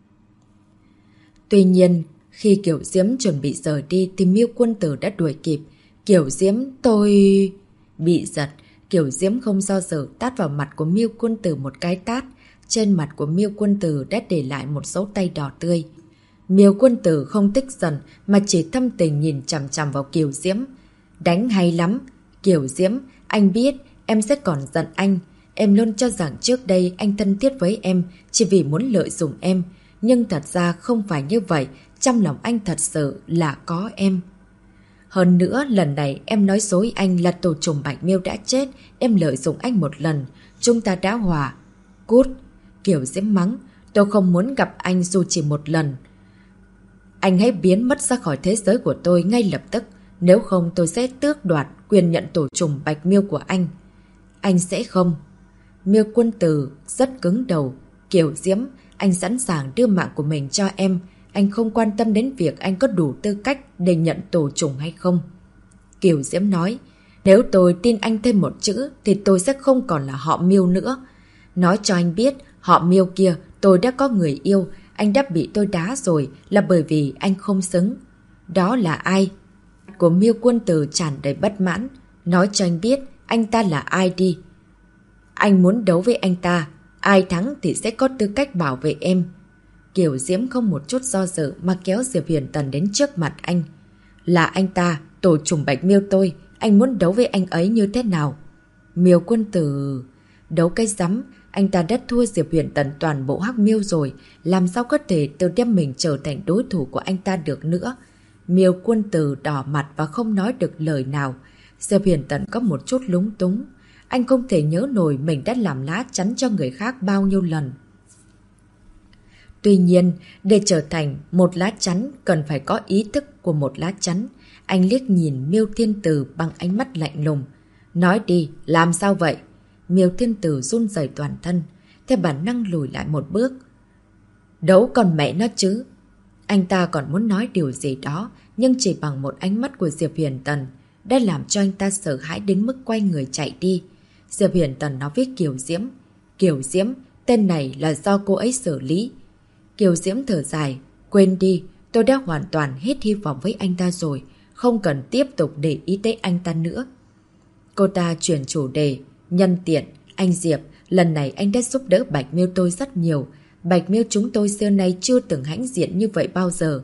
Tuy nhiên, khi Kiều Diễm chuẩn bị rời đi thì Miêu Quân Tử đã đuổi kịp. Kiều Diễm, tôi... Bị giật, Kiều Diễm không do dự tát vào mặt của Miêu Quân Tử một cái tát. Trên mặt của Miêu Quân Tử đã để lại một dấu tay đỏ tươi. Miêu Quân Tử không tức giận mà chỉ thâm tình nhìn chằm chằm vào Kiều Diễm. Đánh hay lắm. Kiều Diễm, anh biết em sẽ còn giận anh. Em luôn cho rằng trước đây anh thân thiết với em chỉ vì muốn lợi dụng em. Nhưng thật ra không phải như vậy. Trong lòng anh thật sự là có em. Hơn nữa, lần này em nói dối anh là tổ trùng Bạch Miêu đã chết, em lợi dụng anh một lần, chúng ta đã hòa. Cút! Kiều Diễm mắng, tôi không muốn gặp anh dù chỉ một lần. Anh hãy biến mất ra khỏi thế giới của tôi ngay lập tức, nếu không tôi sẽ tước đoạt quyền nhận tổ trùng Bạch Miêu của anh. Anh sẽ không. Miêu Quân Tử rất cứng đầu. Kiều Diễm, anh sẵn sàng đưa mạng của mình cho em. Anh không quan tâm đến việc anh có đủ tư cách để nhận tổ trùng hay không. Kiều Diễm nói, nếu tôi tin anh thêm một chữ thì tôi sẽ không còn là họ Miêu nữa. Nói cho anh biết, họ Miêu kia tôi đã có người yêu, anh đã bị tôi đá rồi là bởi vì anh không xứng. Đó là ai? Của Miêu Quân Tử tràn đầy bất mãn. Nói cho anh biết, anh ta là ai đi. Anh muốn đấu với anh ta, ai thắng thì sẽ có tư cách bảo vệ em. Kiều Diễm không một chút do dự mà kéo Diệp Huyền Tần đến trước mặt anh. Là anh ta, tổ trùng Bạch Miêu tôi, anh muốn đấu với anh ấy như thế nào? Miêu Quân Tử... Đấu cái rắm, anh ta đã thua Diệp Huyền Tần toàn bộ Hắc Miêu rồi, làm sao có thể tự đem mình trở thành đối thủ của anh ta được nữa? Miêu Quân Tử đỏ mặt và không nói được lời nào. Diệp Huyền Tần có một chút lúng túng. Anh không thể nhớ nổi mình đã làm lá chắn cho người khác bao nhiêu lần. Tuy nhiên, để trở thành một lá chắn cần phải có ý thức của một lá chắn. Anh liếc nhìn Miêu Thiên Tử bằng ánh mắt lạnh lùng. Nói đi, làm sao vậy? Miêu Thiên Tử run rẩy toàn thân, theo bản năng lùi lại một bước. Đấu con mẹ nó chứ. Anh ta còn muốn nói điều gì đó, nhưng chỉ bằng một ánh mắt của Diệp Huyền Tần đã làm cho anh ta sợ hãi đến mức quay người chạy đi. Diệp Huyền Tần nói với Kiều Diễm. Kiều Diễm, tên này là do cô ấy xử lý. Kiều Diễm thở dài. Quên đi, tôi đã hoàn toàn hết hy vọng với anh ta rồi, không cần tiếp tục để ý tới anh ta nữa. Cô ta chuyển chủ đề. Nhân tiện, anh Diệp, lần này anh đã giúp đỡ Bạch Miêu tôi rất nhiều. Bạch Miêu chúng tôi xưa nay chưa từng hãnh diện như vậy bao giờ.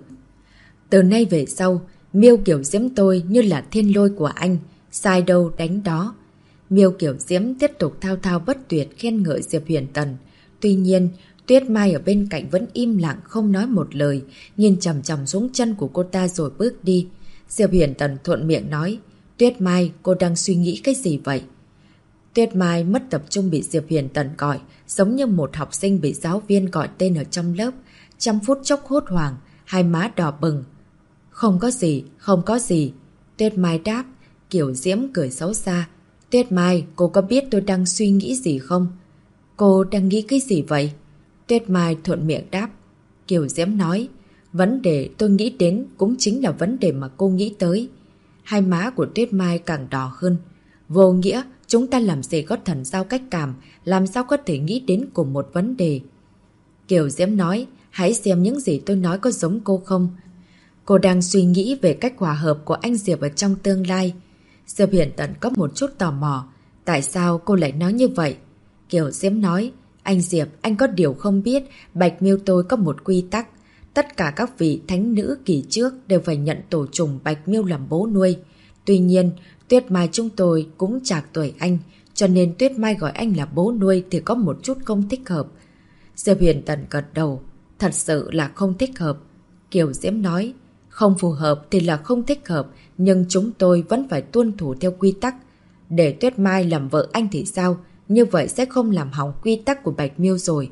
Từ nay về sau, Miêu Kiều Diễm tôi như là thiên lôi của anh, sai đâu đánh đó. Miêu Kiều Diễm tiếp tục thao thao bất tuyệt khen ngợi Diệp Huyền Tần. Tuy nhiên, Tuyết Mai ở bên cạnh vẫn im lặng không nói một lời, nhìn chằm chằm xuống chân của cô ta rồi bước đi. Diệp Huyền Tần thuận miệng nói, Tuyết Mai, cô đang suy nghĩ cái gì vậy? Tuyết Mai mất tập trung bị Diệp Huyền Tần gọi, giống như một học sinh bị giáo viên gọi tên ở trong lớp. Trong phút chốc hốt hoảng, hai má đỏ bừng. Không có gì, không có gì. Tuyết Mai đáp. Kiều Diễm cười xấu xa. Tuyết Mai, cô có biết tôi đang suy nghĩ gì không? Cô đang nghĩ cái gì vậy? Tuyết Mai thuận miệng đáp. Kiều Diễm nói, vấn đề tôi nghĩ đến cũng chính là vấn đề mà cô nghĩ tới. Hai má của Tuyết Mai càng đỏ hơn. Vô nghĩa, chúng ta làm gì có thần giao cách cảm, làm sao có thể nghĩ đến cùng một vấn đề. Kiều Diễm nói, hãy xem những gì tôi nói có giống cô không. Cô đang suy nghĩ về cách hòa hợp của anh Diệp ở trong tương lai. Diệp Huyền Tần có một chút tò mò. Tại sao cô lại nói như vậy? Kiều Diễm nói, anh Diệp, anh có điều không biết, Bạch Miêu tôi có một quy tắc. Tất cả các vị thánh nữ kỳ trước đều phải nhận tổ trùng Bạch Miêu làm bố nuôi. Tuy nhiên, Tuyết Mai chúng tôi cũng trạc tuổi anh, cho nên Tuyết Mai gọi anh là bố nuôi thì có một chút không thích hợp. Diệp Huyền Tần gật đầu, thật sự là không thích hợp. Kiều Diễm nói, không phù hợp thì là không thích hợp, nhưng chúng tôi vẫn phải tuân thủ theo quy tắc. Để Tuyết Mai làm vợ anh thì sao? Như vậy sẽ không làm hỏng quy tắc của Bạch Miêu rồi.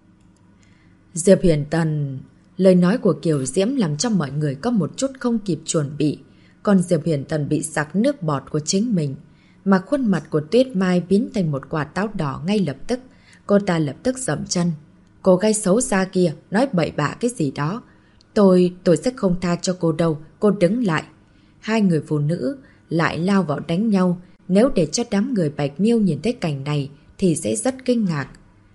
Diệp Huyền Tần... Lời nói của Kiều Diễm làm cho mọi người có một chút không kịp chuẩn bị. Còn Diệp Huyền Tần bị sặc nước bọt của chính mình. Mà khuôn mặt của Tuyết Mai biến thành một quả táo đỏ ngay lập tức. Cô ta lập tức dậm chân. Cô gái xấu xa kia nói bậy bạ cái gì đó. Tôi sẽ không tha cho cô đâu. Cô đứng lại. Hai người phụ nữ lại lao vào đánh nhau. Nếu để cho đám người Bạch Miêu nhìn thấy cảnh này thì sẽ rất kinh ngạc.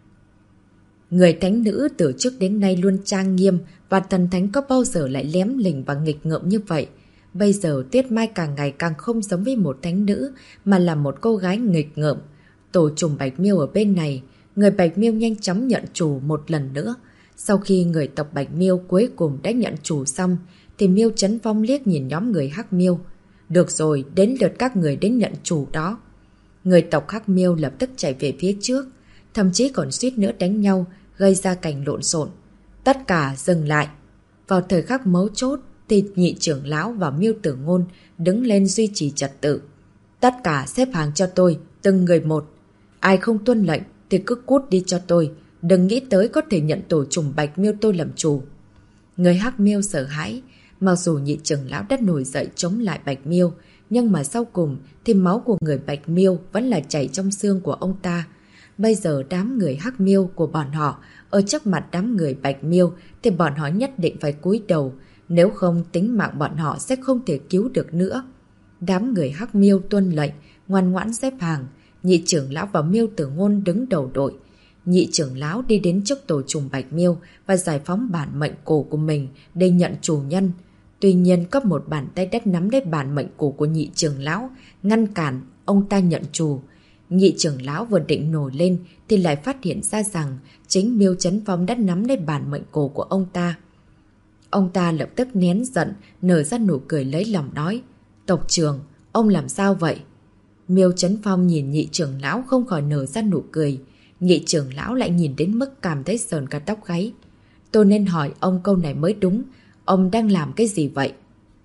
Người thánh nữ từ trước đến nay luôn trang nghiêm và thần thánh có bao giờ lại lém lỉnh và nghịch ngợm như vậy. Bây giờ Tuyết Mai càng ngày càng không giống với một thánh nữ mà là một cô gái nghịch ngợm. Tổ trùng Bạch Miêu ở bên này, người Bạch Miêu nhanh chóng nhận chủ một lần nữa. Sau khi người tộc Bạch Miêu cuối cùng đã nhận chủ xong thì Miêu Chấn Phong liếc nhìn nhóm người Hắc Miêu. Được rồi, đến lượt các người đến nhận chủ đó. Người tộc Hắc Miêu lập tức chạy về phía trước, thậm chí còn suýt nữa đánh nhau, gây ra cảnh lộn xộn. Tất cả dừng lại. Vào thời khắc mấu chốt thì nhị trưởng lão và Miêu Tử Ngôn đứng lên duy trì trật tự. Tất cả xếp hàng cho tôi, từng người một. Ai không tuân lệnh thì cứ cút đi cho tôi. Đừng nghĩ tới có thể nhận tổ trùng Bạch Miêu tôi làm chủ. Người Hắc Miêu sợ hãi. Mặc dù nhị trưởng lão đã nổi dậy chống lại Bạch Miêu, nhưng mà sau cùng thì máu của người Bạch Miêu vẫn là chảy trong xương của ông ta. Bây giờ đám người Hắc Miêu của bọn họ ở trước mặt đám người Bạch Miêu thì bọn họ nhất định phải cúi đầu, nếu không tính mạng bọn họ sẽ không thể cứu được nữa. Đám người Hắc Miêu tuân lệnh, ngoan ngoãn xếp hàng. Nhị trưởng lão và Miêu Tử Ngôn đứng đầu đội. Nhị trưởng lão đi đến trước tổ trùng Bạch Miêu và giải phóng bản mệnh cổ của mình để nhận chủ nhân. Tuy nhiên có một bàn tay đã nắm lấy bản mệnh cổ của nhị trưởng lão, ngăn cản ông ta nhận chủ. Nhị trưởng lão vừa định nổi lên thì lại phát hiện ra rằng chính Miêu Chấn Phong đã nắm lấy bản mệnh cổ của ông ta. Ông ta lập tức nén giận, nở ra nụ cười lấy lòng nói: Tộc trưởng, ông làm sao vậy? Miêu Chấn Phong nhìn nhị trưởng lão không khỏi nở ra nụ cười. Nhị trưởng lão lại nhìn đến mức cảm thấy sờn cả tóc gáy. Tôi nên hỏi ông câu này mới đúng. Ông đang làm cái gì vậy?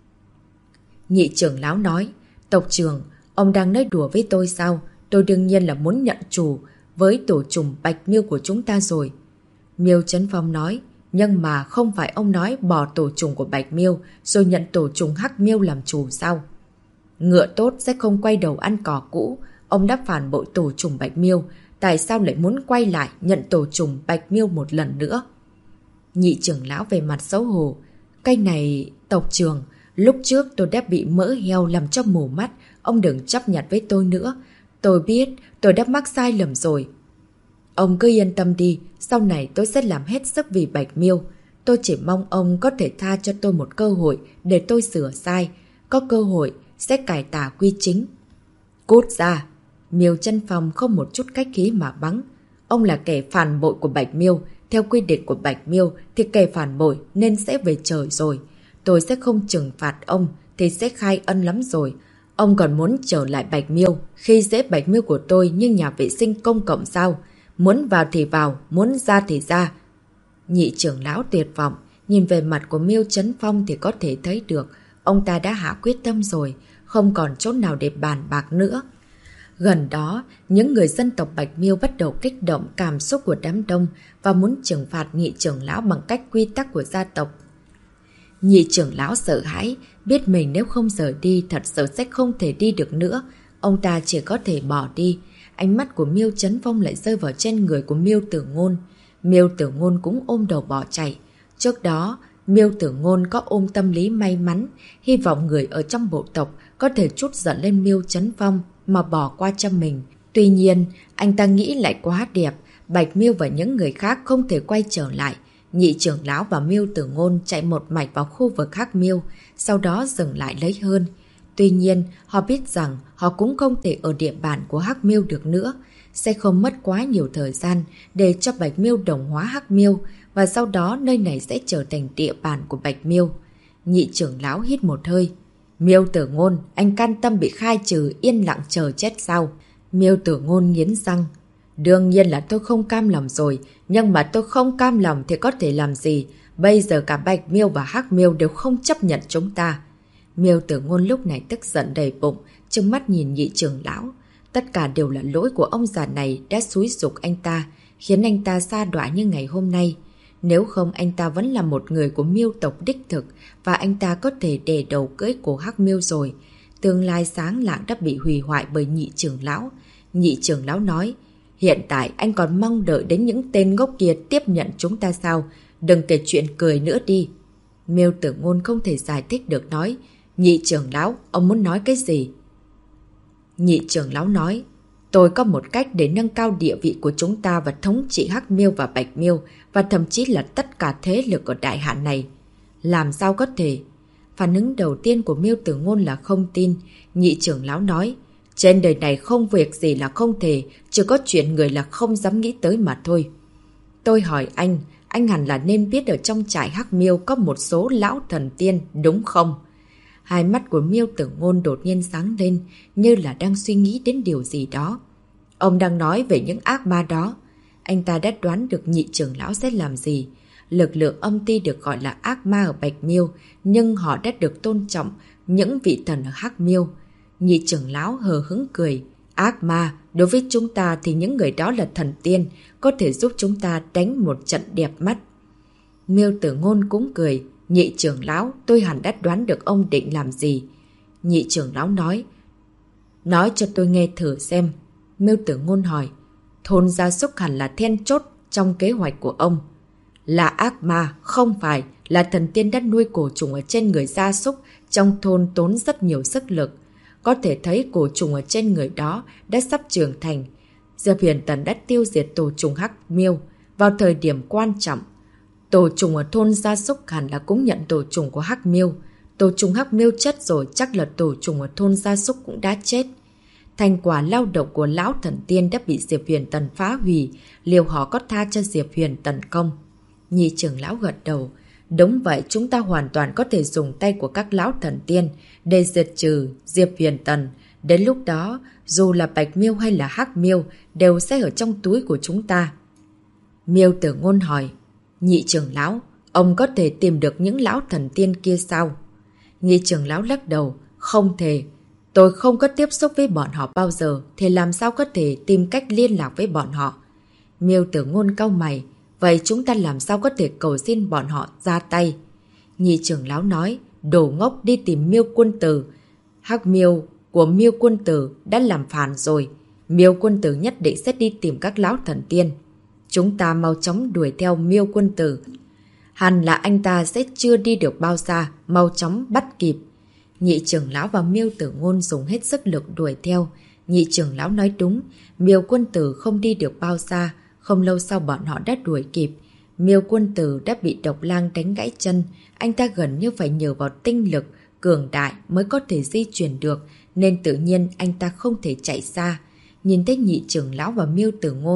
Nhị trưởng lão nói: Tộc trưởng, ông đang nói đùa với tôi sao? Tôi đương nhiên là muốn nhận chủ với tổ trùng Bạch Miêu của chúng ta rồi. Miêu Chấn Phong nói: Nhưng mà không phải ông nói bỏ tổ trùng của Bạch Miêu rồi nhận tổ trùng Hắc Miêu làm chủ sao? Ngựa tốt sẽ không quay đầu ăn cỏ cũ. Ông đã phản bội tổ trùng Bạch Miêu, tại sao lại muốn quay lại nhận tổ trùng Bạch Miêu một lần nữa? Nhị trưởng lão về mặt xấu hổ: Cái này, tộc trưởng, lúc trước tôi đã bị mỡ heo làm cho mù mắt, ông đừng chấp nhặt với tôi nữa. Tôi biết tôi đã mắc sai lầm rồi. Ông cứ yên tâm đi, sau này tôi sẽ làm hết sức vì Bạch Miêu. Tôi chỉ mong ông có thể tha cho tôi một cơ hội để tôi sửa sai. Có cơ hội sẽ cải tà quy chính. Cút ra! Miêu Chấn Phong không một chút cách khí mà bắn. Ông là kẻ phản bội của Bạch Miêu. Theo quy định của Bạch Miêu thì kẻ phản bội nên sẽ về trời rồi. Tôi sẽ không trừng phạt ông thì sẽ khai ân lắm rồi. Ông còn muốn trở lại Bạch Miêu, khi dễ Bạch Miêu của tôi như nhà vệ sinh công cộng sao? Muốn vào thì vào, muốn ra thì ra. Nhị trưởng lão tuyệt vọng, nhìn về mặt của Miêu Chấn Phong thì có thể thấy được ông ta đã hạ quyết tâm rồi, không còn chỗ nào để bàn bạc nữa. Gần đó, những người dân tộc Bạch Miêu bắt đầu kích động cảm xúc của đám đông và muốn trừng phạt nhị trưởng lão bằng cách quy tắc của gia tộc. Nhị trưởng lão sợ hãi, biết mình nếu không rời đi thật sự sẽ không thể đi được nữa. Ông ta chỉ có thể bỏ đi. Ánh mắt của Miêu Chấn Phong lại rơi vào trên người của Miêu Tử Ngôn. Miêu Tử Ngôn cũng ôm đầu bỏ chạy. Trước đó, Miêu Tử Ngôn có ôm tâm lý may mắn, hy vọng người ở trong bộ tộc có thể trút giận lên Miêu Chấn Phong mà bỏ qua cho mình. Tuy nhiên, anh ta nghĩ lại quá đẹp, Bạch Miêu và những người khác không thể quay trở lại. Nhị trưởng lão và Miêu Tử Ngôn chạy một mạch vào khu vực Hắc Miêu, sau đó dừng lại lấy hơn. Tuy nhiên, họ biết rằng họ cũng không thể ở địa bàn của Hắc Miêu được nữa. Sẽ không mất quá nhiều thời gian để cho Bạch Miêu đồng hóa Hắc Miêu, và sau đó nơi này sẽ trở thành địa bàn của Bạch Miêu. Nhị trưởng lão hít một hơi. Miêu Tử Ngôn, anh can tâm bị khai trừ yên lặng chờ chết sao? Miêu Tử Ngôn nghiến răng. Đương nhiên là tôi không cam lòng rồi, nhưng mà tôi không cam lòng thì có thể làm gì? Bây giờ cả Bạch Miêu và Hắc Miêu đều không chấp nhận chúng ta. Miêu Tử Ngôn lúc này tức giận đầy bụng, trừng mắt nhìn nhị trưởng lão. Tất cả đều là lỗi của ông già này đã xúi giục anh ta, khiến anh ta sa đọa như ngày hôm nay. Nếu không anh ta vẫn là một người của Miêu tộc đích thực và anh ta có thể đè đầu cưỡi cổ Hắc Miêu rồi. Tương lai sáng lạng đã bị hủy hoại bởi nhị trưởng lão. Nhị trưởng lão nói, hiện tại anh còn mong đợi đến những tên ngốc kia tiếp nhận chúng ta sao? Đừng kể chuyện cười nữa đi. Miêu Tử Ngôn không thể giải thích được nói, nhị trưởng lão, ông muốn nói cái gì? Nhị trưởng lão nói, tôi có một cách để nâng cao địa vị của chúng ta và thống trị Hắc Miêu và Bạch Miêu và thậm chí là tất cả thế lực ở đại hạn này. Làm sao có thể? Phản ứng đầu tiên của Miêu Tử Ngôn là không tin. Nhị trưởng lão nói, trên đời này không việc gì là không thể, chỉ có chuyện người là không dám nghĩ tới mà thôi. Tôi hỏi anh hẳn là nên biết ở trong trại Hắc Miêu có một số lão thần tiên, đúng không? Hai mắt của Miêu Tử Ngôn đột nhiên sáng lên, như là đang suy nghĩ đến điều gì đó. Ông đang nói về những ác ma đó. Anh ta đã đoán được nhị trưởng lão sẽ làm gì. lực lượng âm ti được gọi là ác ma ở Bạch Miêu, nhưng họ đã được tôn trọng những vị thần ở Hắc Miêu. Nhị trưởng lão hờ hững cười. Ác ma, đối với chúng ta thì những người đó là thần tiên, có thể giúp chúng ta đánh một trận đẹp mắt. Miêu Tử Ngôn cũng cười. Nhị trưởng lão, tôi hẳn đã đoán được ông định làm gì. Nhị trưởng lão nói cho tôi nghe thử xem. Miêu Tử Ngôn hỏi. Thôn gia súc hẳn là then chốt trong kế hoạch của ông. Là ác ma, không phải, là thần tiên đã nuôi cổ trùng ở trên người gia súc, trong thôn tốn rất nhiều sức lực. Có thể thấy cổ trùng ở trên người đó đã sắp trưởng thành. Diệp Huyền Tần đã tiêu diệt tổ trùng Hắc Miêu vào thời điểm quan trọng. Tổ trùng ở thôn gia súc hẳn là cũng nhận tổ trùng của Hắc Miêu. Tổ trùng Hắc Miêu chết rồi, chắc là tổ trùng ở thôn gia súc cũng đã chết. Thành quả lao động của lão thần tiên đã bị Diệp Huyền Tần phá hủy, liệu họ có tha cho Diệp Huyền Tần không? Nhị trưởng lão gật đầu. Đúng vậy, chúng ta hoàn toàn có thể dùng tay của các lão thần tiên để diệt trừ Diệp Huyền Tần. Đến lúc đó, dù là Bạch Miêu hay là Hắc Miêu đều sẽ ở trong túi của chúng ta. Miêu Tử Ngôn hỏi. Nhị trưởng lão, ông có thể tìm được những lão thần tiên kia sao? Nhị trưởng lão lắc đầu. Không thể. Tôi không có tiếp xúc với bọn họ bao giờ, thì làm sao có thể tìm cách liên lạc với bọn họ? Miêu Tử Ngôn cau mày. Vậy chúng ta làm sao có thể cầu xin bọn họ ra tay? Nhị trưởng lão nói. Đồ ngốc, đi tìm Miêu Quân Tử. Hắc Miêu của Miêu Quân Tử đã làm phản rồi. Miêu Quân Tử nhất định sẽ đi tìm các lão thần tiên. Chúng ta mau chóng đuổi theo Miêu Quân Tử. Hẳn là anh ta sẽ chưa đi được bao xa, mau chóng bắt kịp. Nhị trưởng lão và Miêu Tử Ngôn dùng hết sức lực đuổi theo. Nhị trưởng lão nói đúng, Miêu Quân Tử không đi được bao xa, không lâu sau bọn họ đã đuổi kịp. Miêu Quân Tử đã bị Độc Lang đánh gãy chân, anh ta gần như phải nhờ vào tinh lực cường đại mới có thể di chuyển được, nên tự nhiên anh ta không thể chạy xa. Nhìn thấy nhị trưởng lão và Miêu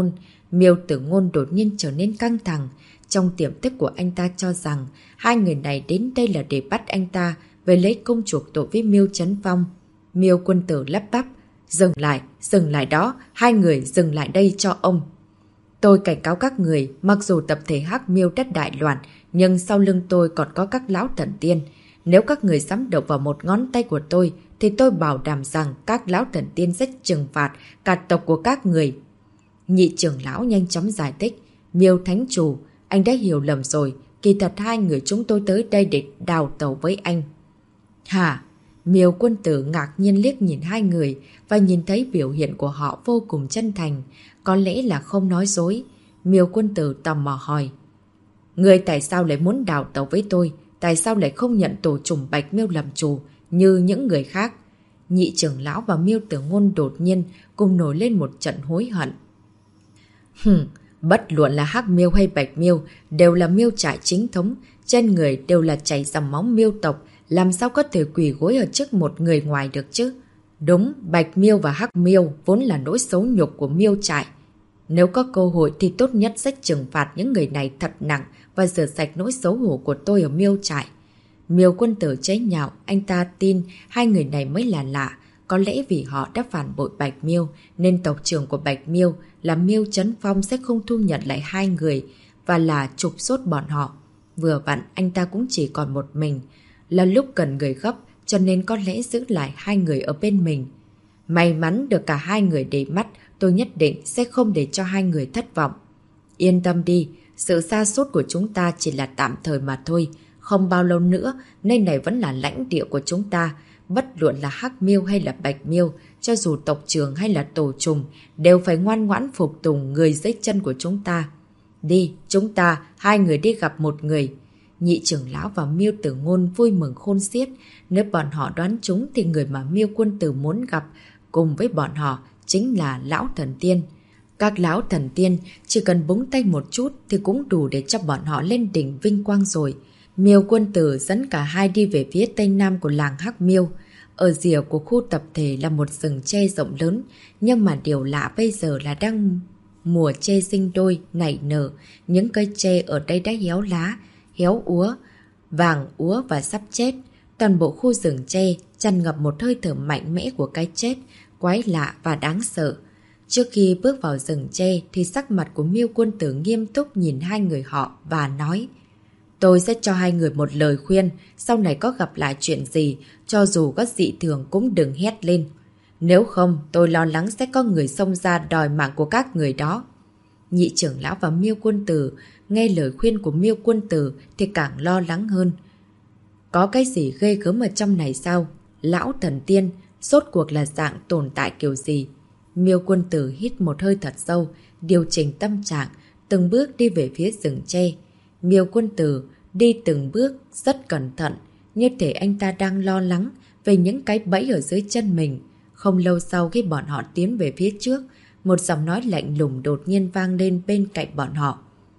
Tử Ngôn đột nhiên trở nên căng thẳng. Trong tiềm thức của anh ta cho rằng hai người này đến đây là để bắt anh ta về lấy công chuộc tội với Miêu Chấn Phong. Miêu Quân Tử lắp bắp. Dừng lại đó, hai người dừng lại đây cho ông. Tôi cảnh cáo các người, mặc dù tập thể Hắc Miêu đã đại loạn, nhưng sau lưng tôi còn có các lão thần tiên. Nếu các người dám động vào một ngón tay của tôi, thì tôi bảo đảm rằng các lão thần tiên sẽ trừng phạt cả tộc của các người. Nhị trưởng lão nhanh chóng giải thích. Miêu Thánh Chủ, anh đã hiểu lầm rồi, kỳ thật hai người chúng tôi tới đây để đào tẩu với anh. Hả? Miêu Quân Tử ngạc nhiên liếc nhìn hai người và nhìn thấy biểu hiện của họ vô cùng chân thành, có lẽ là không nói dối. Miêu Quân Tử tò mò hỏi. Người tại sao lại muốn đào tẩu với tôi? Tại sao lại không nhận tổ trùng Bạch Miêu làm chủ như những người khác? Nhị trưởng lão và Miêu Tử Ngôn đột nhiên cùng nổi lên một trận hối hận. Bất luận là Hắc Miêu hay Bạch Miêu đều là miêu trại chính thống, trên người đều là chảy dòng máu miêu tộc, làm sao có thể quỳ gối ở trước một người ngoài được chứ? Đúng, Bạch Miêu và Hắc Miêu vốn là nỗi xấu nhục của miêu trại. Nếu có cơ hội thì tốt nhất sẽ trừng phạt những người này thật nặng và rửa sạch nỗi xấu hổ của tôi ở miêu trại. Miêu Quân Tử chế nhạo, anh ta tin hai người này mới là lạ. Có lẽ vì họ đã phản bội Bạch Miêu nên tộc trưởng của Bạch Miêu là Miêu Chấn Phong sẽ không thu nhận lại hai người và là trục xuất bọn họ. Vừa vặn anh ta cũng chỉ còn một mình. Là lúc cần người gấp cho nên có lẽ giữ lại hai người ở bên mình. May mắn được cả hai người để mắt, tôi nhất định sẽ không để cho hai người thất vọng. Yên tâm đi, sự sa sút của chúng ta chỉ là tạm thời mà thôi. Không bao lâu nữa, nơi này vẫn là lãnh địa của chúng ta. Bất luận là Hắc Miêu hay là Bạch Miêu, cho dù tộc trưởng hay là tổ trùng, đều phải ngoan ngoãn phục tùng người dưới chân của chúng ta. Đi, chúng ta, hai người đi gặp một người. Nhị trưởng lão và Miêu Tử Ngôn vui mừng khôn xiết. Nếu bọn họ đoán trúng thì người mà Miêu Quân Tử muốn gặp cùng với bọn họ chính là lão thần tiên. Các lão thần tiên chỉ cần búng tay một chút thì cũng đủ để cho bọn họ lên đỉnh vinh quang rồi. Miêu Quân Tử dẫn cả hai đi về phía tây nam của làng Hắc Miêu. Ở rìa của khu tập thể là một rừng tre rộng lớn, nhưng mà điều lạ bây giờ là đang mùa tre sinh đôi, nảy nở. Những cây tre ở đây đã héo lá, héo úa, vàng úa và sắp chết. Toàn bộ khu rừng tre tràn ngập một hơi thở mạnh mẽ của cái chết, quái lạ và đáng sợ. Trước khi bước vào rừng tre thì sắc mặt của Miêu Quân Tử nghiêm túc nhìn hai người họ và nói: Tôi sẽ cho hai người một lời khuyên, sau này có gặp lại chuyện gì, cho dù có dị thường cũng đừng hét lên. Nếu không, tôi lo lắng sẽ có người xông ra đòi mạng của các người đó. Nhị trưởng lão và Miêu Quân Tử nghe lời khuyên của Miêu Quân Tử thì càng lo lắng hơn. Có cái gì ghê gớm ở trong này sao? Lão thần tiên, rốt cuộc là dạng tồn tại kiểu gì? Miêu Quân Tử hít một hơi thật sâu, điều chỉnh tâm trạng, từng bước đi về phía rừng tre. Miêu Quân Tử đi từng bước rất cẩn thận, như thể anh ta đang lo lắng về những cái bẫy ở dưới chân mình. Không lâu sau khi bọn họ tiến về phía trước, một giọng nói lạnh lùng đột nhiên vang lên bên cạnh bọn họ.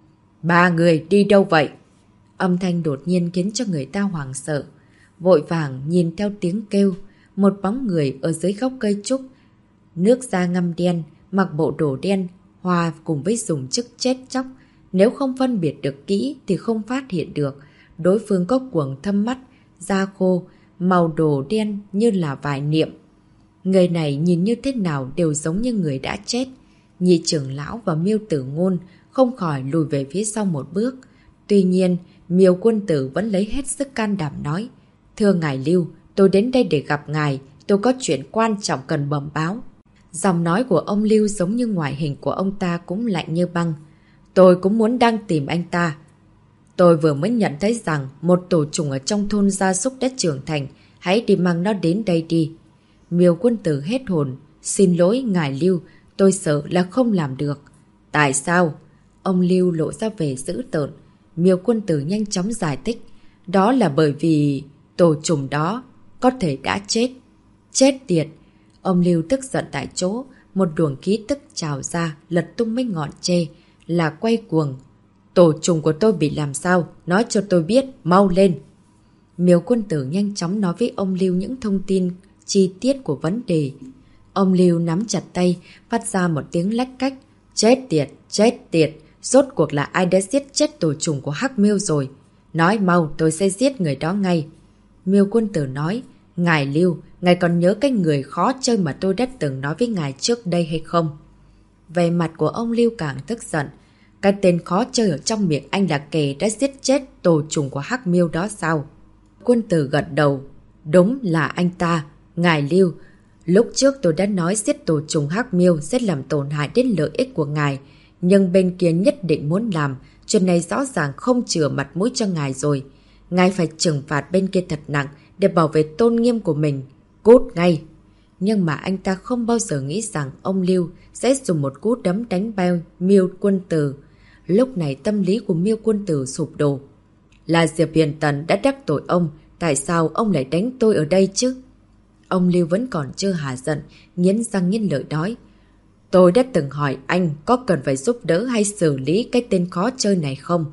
Ba người đi đâu vậy? Âm thanh đột nhiên khiến cho người ta hoảng sợ. Vội vàng nhìn theo tiếng kêu, một bóng người ở dưới gốc cây trúc. Nước da ngăm đen, mặc bộ đồ đen, hòa cùng với dùng chức chết chóc. Nếu không phân biệt được kỹ thì không phát hiện được. Đối phương có quầng thâm mắt, da khô, màu đồ đen như là vải niệm. Người này nhìn như thế nào đều giống như người đã chết. Nhị trưởng lão và Miêu Tử Ngôn không khỏi lùi về phía sau một bước. Tuy nhiên, Miêu Quân Tử vẫn lấy hết sức can đảm nói. Thưa ngài Lưu, tôi đến đây để gặp ngài, tôi có chuyện quan trọng cần bẩm báo. Giọng nói của ông Lưu giống như ngoại hình của ông ta cũng lạnh như băng. Tôi cũng muốn đang tìm anh ta. Tôi vừa mới nhận thấy rằng một tổ trùng ở trong thôn gia súc đã trưởng thành, hãy đi mang nó đến đây đi. Miêu Quân Tử hết hồn. Xin lỗi ngài Lưu, tôi sợ là không làm được. Tại sao? Ông Lưu lộ ra vẻ dữ tợn. Miêu Quân Tử nhanh chóng giải thích. Đó là bởi vì tổ trùng đó có thể đã chết. Chết tiệt! Ông Lưu tức giận tại chỗ, một luồng khí tức trào ra, lật tung mấy ngọn tre, là quay cuồng. Tổ trùng của tôi bị làm sao? Nói cho tôi biết, mau lên! Miêu Quân Tử nhanh chóng nói với ông Lưu những thông tin chi tiết của vấn đề. Ông Lưu nắm chặt tay, phát ra một tiếng lách cách. Chết tiệt, chết tiệt! Rốt cuộc là ai đã giết chết tổ trùng của Hắc Miêu rồi? Nói mau, tôi sẽ giết người đó ngay. Miêu Quân Tử nói, ngài Lưu, ngài còn nhớ cái người khó chơi mà tôi đã từng nói với ngài trước đây hay không? Về mặt của ông Lưu càng tức giận. Cái tên khó chơi ở trong miệng anh là kẻ đã giết chết tổ trùng của Hắc Miêu đó sao? Quân Tử gật đầu. Đúng là anh ta. Ngài Lưu, lúc trước tôi đã nói giết tổ trùng Hắc Miêu sẽ làm tổn hại đến lợi ích của ngài. Nhưng bên kia nhất định muốn làm. Chuyện này rõ ràng không chừa mặt mũi cho ngài rồi. Ngài phải trừng phạt bên kia thật nặng để bảo vệ tôn nghiêm của mình. Cút ngay! Nhưng mà anh ta không bao giờ nghĩ rằng ông Lưu sẽ dùng một cú đấm đánh bao Miêu Quân Tử. Lúc này tâm lý của Miêu Quân Tử sụp đổ. Là Diệp Huyền Tần đã đắc tội ông, tại sao ông lại đánh tôi ở đây chứ? Ông Lưu vẫn còn chưa hả giận, nghiến răng nghiến lợi nói. Tôi đã từng hỏi anh có cần phải giúp đỡ hay xử lý cái tên khó chơi này không?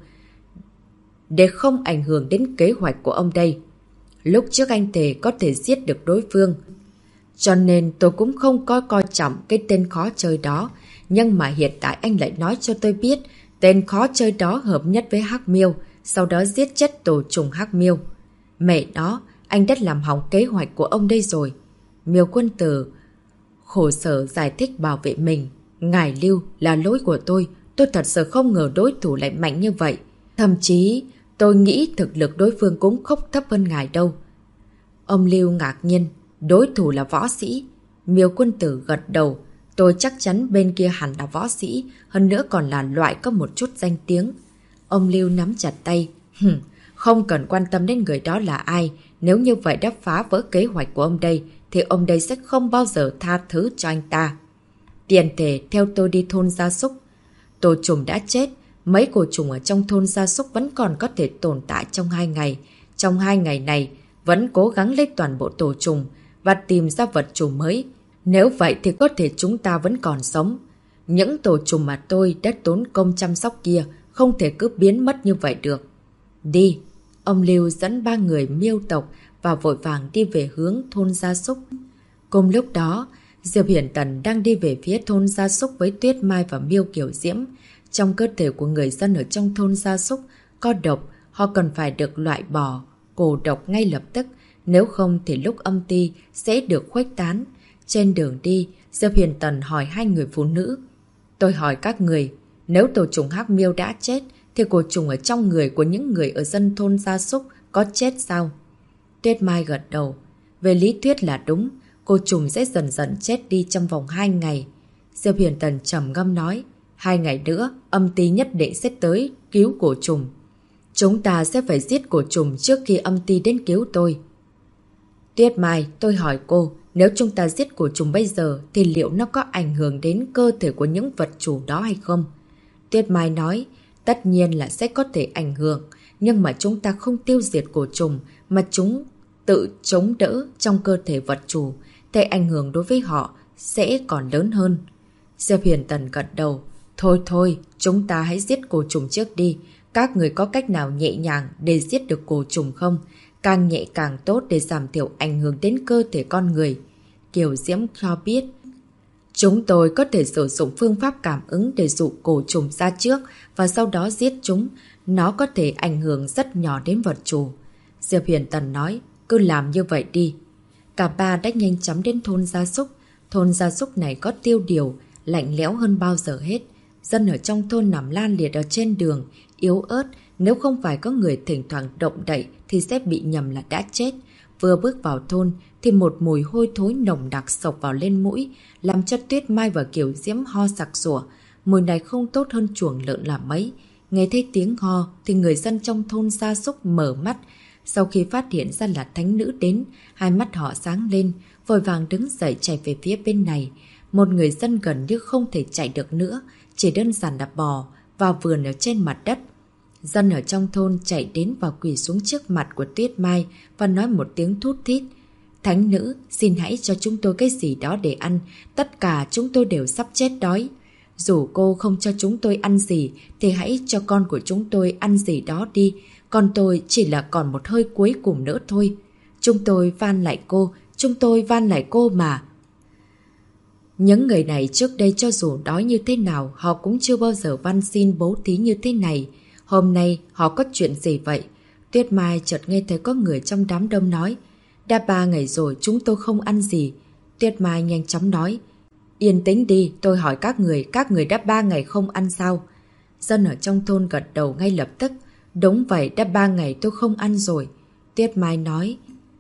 Để không ảnh hưởng đến kế hoạch của ông đây. Lúc trước anh thề có thể giết được đối phương. Cho nên tôi cũng không coi trọng cái tên khó chơi đó. Nhưng mà hiện tại anh lại nói cho tôi biết tên khó chơi đó hợp nhất với Hắc Miêu, sau đó giết chết tổ trùng Hắc Miêu. Mẹ nó, anh đã làm hỏng kế hoạch của ông đây rồi. Miêu Quân Tử khổ sở giải thích bảo vệ mình. Ngài Lưu, là lỗi của tôi thật sự không ngờ đối thủ lại mạnh như vậy. Thậm chí, tôi nghĩ thực lực đối phương cũng không thấp hơn ngài đâu. Ông Lưu ngạc nhiên, đối thủ là võ sĩ. Miêu Quân Tử gật đầu, tôi chắc chắn bên kia hẳn là võ sĩ, hơn nữa còn là loại có một chút danh tiếng. Ông Lưu nắm chặt tay, không cần quan tâm đến người đó là ai, nếu như vậy đã phá vỡ kế hoạch của ông đây, thì ông đây sẽ không bao giờ tha thứ cho anh ta. Tiền thể theo tôi đi thôn gia súc. Tổ trùng đã chết, mấy cổ trùng ở trong thôn gia súc vẫn còn có thể tồn tại trong 2 ngày. Trong 2 ngày này, vẫn cố gắng lấy toàn bộ tổ trùng và tìm ra vật chủ mới. Nếu vậy thì có thể chúng ta vẫn còn sống. Những tổ trùng mà tôi đã tốn công chăm sóc kia không thể cứ biến mất như vậy được. Đi! Ông Lưu dẫn 3 người Miêu tộc và vội vàng đi về hướng thôn gia súc. Cùng lúc đó, Diệp Hiển Tần đang đi về phía thôn gia súc với Tuyết Mai và Miêu Kiều Diễm. Trong cơ thể của người dân ở trong thôn gia súc có độc, họ cần phải được loại bỏ cổ độc ngay lập tức, nếu không thì lúc âm ti sẽ được khuếch tán. Trên đường đi, Diệp Hiển Tần hỏi 2 người phụ nữ. Tôi hỏi các người, nếu tổ trùng Hắc Miêu đã chết thì cổ trùng ở trong người của những người ở dân thôn Gia Súc có chết sao? Tuyết Mai gật đầu. Về lý thuyết là đúng, cổ trùng sẽ dần dần chết đi trong vòng 2 ngày. Diệp Huyền Tần trầm ngâm nói, 2 ngày nữa, âm ty nhất định sẽ tới cứu cổ trùng. Chúng ta sẽ phải giết cổ trùng trước khi âm ty đến cứu tôi. Tuyết Mai, tôi hỏi cô, nếu chúng ta giết cổ trùng bây giờ thì liệu nó có ảnh hưởng đến cơ thể của những vật chủ đó hay không? Tuyết Mai nói, tất nhiên là sẽ có thể ảnh hưởng, nhưng mà chúng ta không tiêu diệt cổ trùng mà chúng tự chống đỡ trong cơ thể vật chủ, thì ảnh hưởng đối với họ sẽ còn lớn hơn. Diệp Huyền Tần gật đầu, thôi, chúng ta hãy giết cổ trùng trước đi. Các người có cách nào nhẹ nhàng để giết được cổ trùng không? Càng nhẹ càng tốt để giảm thiểu ảnh hưởng đến cơ thể con người. Kiều Diễm cho biết, chúng tôi có thể sử dụng phương pháp cảm ứng để dụ cổ trùng ra trước và sau đó giết chúng. Nó có thể ảnh hưởng rất nhỏ đến vật chủ. Diệp Huyền Tần nói, cứ làm như vậy đi. Cả ba đã nhanh chóng đến thôn Gia Súc. Thôn Gia Súc này có tiêu điều, lạnh lẽo hơn bao giờ hết. Dân ở trong thôn nằm la liệt ở trên đường, yếu ớt, nếu không phải có người thỉnh thoảng động đậy thì sẽ bị nhầm là đã chết. Vừa bước vào thôn thì một mùi hôi thối nồng đặc xộc vào lên mũi, làm cho Tuyết Mai và Kiều Diễm ho sặc sủa. Mùi này không tốt hơn chuồng lợn là mấy. Nghe thấy tiếng ho thì người dân trong thôn Gia Súc mở mắt. Sau khi phát hiện ra là thánh nữ đến, hai mắt họ sáng lên, vội vàng đứng dậy chạy về phía bên này. Một người dân gần như không thể chạy được nữa, chỉ đơn giản là bò vào vườn ở trên mặt đất. Dân ở trong thôn chạy đến và quỳ xuống trước mặt của Tuyết Mai và nói một tiếng thút thít. Thánh nữ, xin hãy cho chúng tôi cái gì đó để ăn, tất cả chúng tôi đều sắp chết đói. Dù cô không cho chúng tôi ăn gì thì hãy cho con của chúng tôi ăn gì đó đi, còn tôi chỉ là còn một hơi cuối cùng nữa thôi. Chúng tôi van lại cô mà. Những người này trước đây cho dù đói như thế nào họ cũng chưa bao giờ van xin bố thí như thế này. Hôm nay họ có chuyện gì vậy? Tuyết Mai chợt nghe thấy có người trong đám đông nói, đã 3 ngày rồi chúng tôi không ăn gì. Tuyết Mai nhanh chóng nói, yên tĩnh đi, tôi hỏi các người đã 3 ngày không ăn sao? Dân ở trong thôn gật đầu ngay lập tức, đúng vậy, đã 3 ngày tôi không ăn rồi. Tuyết Mai nói,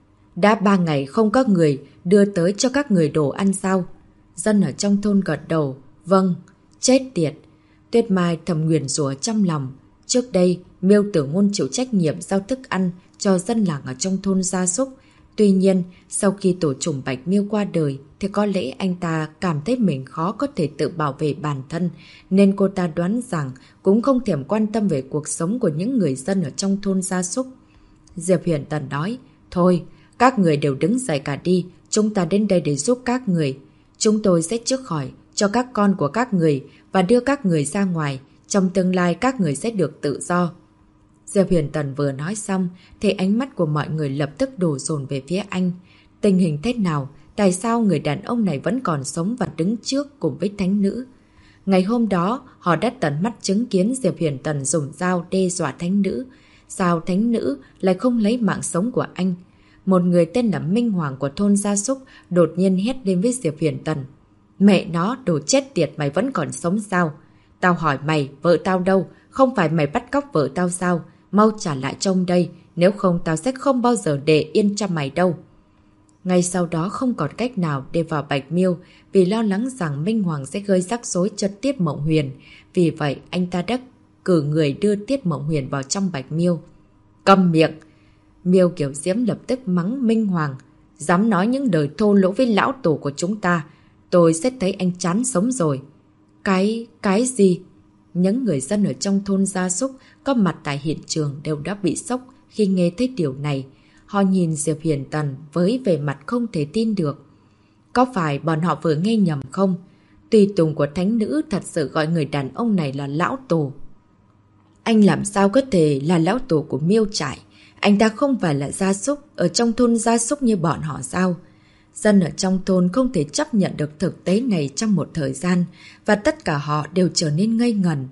đã 3 ngày không có người đưa tới cho các người đồ ăn sao? Dân ở trong thôn gật đầu, vâng, chết tiệt. Tuyết Mai thầm nguyền rủa trong lòng. Trước đây, Miêu Tử Ngôn chịu trách nhiệm giao thức ăn cho dân làng ở trong thôn Gia Súc. Tuy nhiên, sau khi tổ chủng Bạch Miêu qua đời, thì có lẽ anh ta cảm thấy mình khó có thể tự bảo vệ bản thân, nên cô ta đoán rằng cũng không thèm quan tâm về cuộc sống của những người dân ở trong thôn Gia Súc. Diệp Huyền Tần nói, thôi, các người đều đứng dậy cả đi, chúng ta đến đây để giúp các người. Chúng tôi sẽ chữa khỏi cho các con của các người và đưa các người ra ngoài. Trong tương lai các người sẽ được tự do. Diệp Huyền Tần vừa nói xong thì ánh mắt của mọi người lập tức đổ dồn về phía anh. Tình hình thế nào? Tại sao người đàn ông này vẫn còn sống và đứng trước cùng với thánh nữ? Ngày hôm đó họ đã tận mắt chứng kiến Diệp Huyền Tần dùng dao đe dọa thánh nữ. Sao thánh nữ lại không lấy mạng sống của anh? Một người tên là Minh Hoàng của thôn Gia Súc đột nhiên hét lên với Diệp Huyền Tần. Mẹ nó, đồ chết tiệt, mày vẫn còn sống sao? Tao hỏi mày, vợ tao đâu? Không phải mày bắt cóc vợ tao sao? Mau trả lại trông đây, nếu không tao sẽ không bao giờ để yên cho mày đâu. Ngay sau đó không còn cách nào để vào Bạch Miêu vì lo lắng rằng Minh Hoàng sẽ gây rắc rối cho Tiết Mộng Huyền. Vì vậy anh ta đã cử người đưa Tiết Mộng Huyền vào trong Bạch Miêu. Câm miệng! Miêu Kiều Diễm lập tức mắng Minh Hoàng. Dám nói những lời thô lỗ với lão tổ của chúng ta, tôi sẽ thấy anh chán sống rồi. Cái gì? Những người dân ở trong thôn Gia Súc có mặt tại hiện trường đều đã bị sốc khi nghe thấy điều này. Họ nhìn Diệp Huyền Tần với vẻ mặt không thể tin được. Có phải bọn họ vừa nghe nhầm không? Tùy tùng của thánh nữ thật sự gọi người đàn ông này là lão tổ. Anh làm sao có thể là lão tổ của Miêu Trại? Anh ta không phải là gia súc ở trong thôn Gia Súc như bọn họ sao? Dân ở trong thôn không thể chấp nhận được thực tế này trong một thời gian và tất cả họ đều trở nên ngây ngẩn.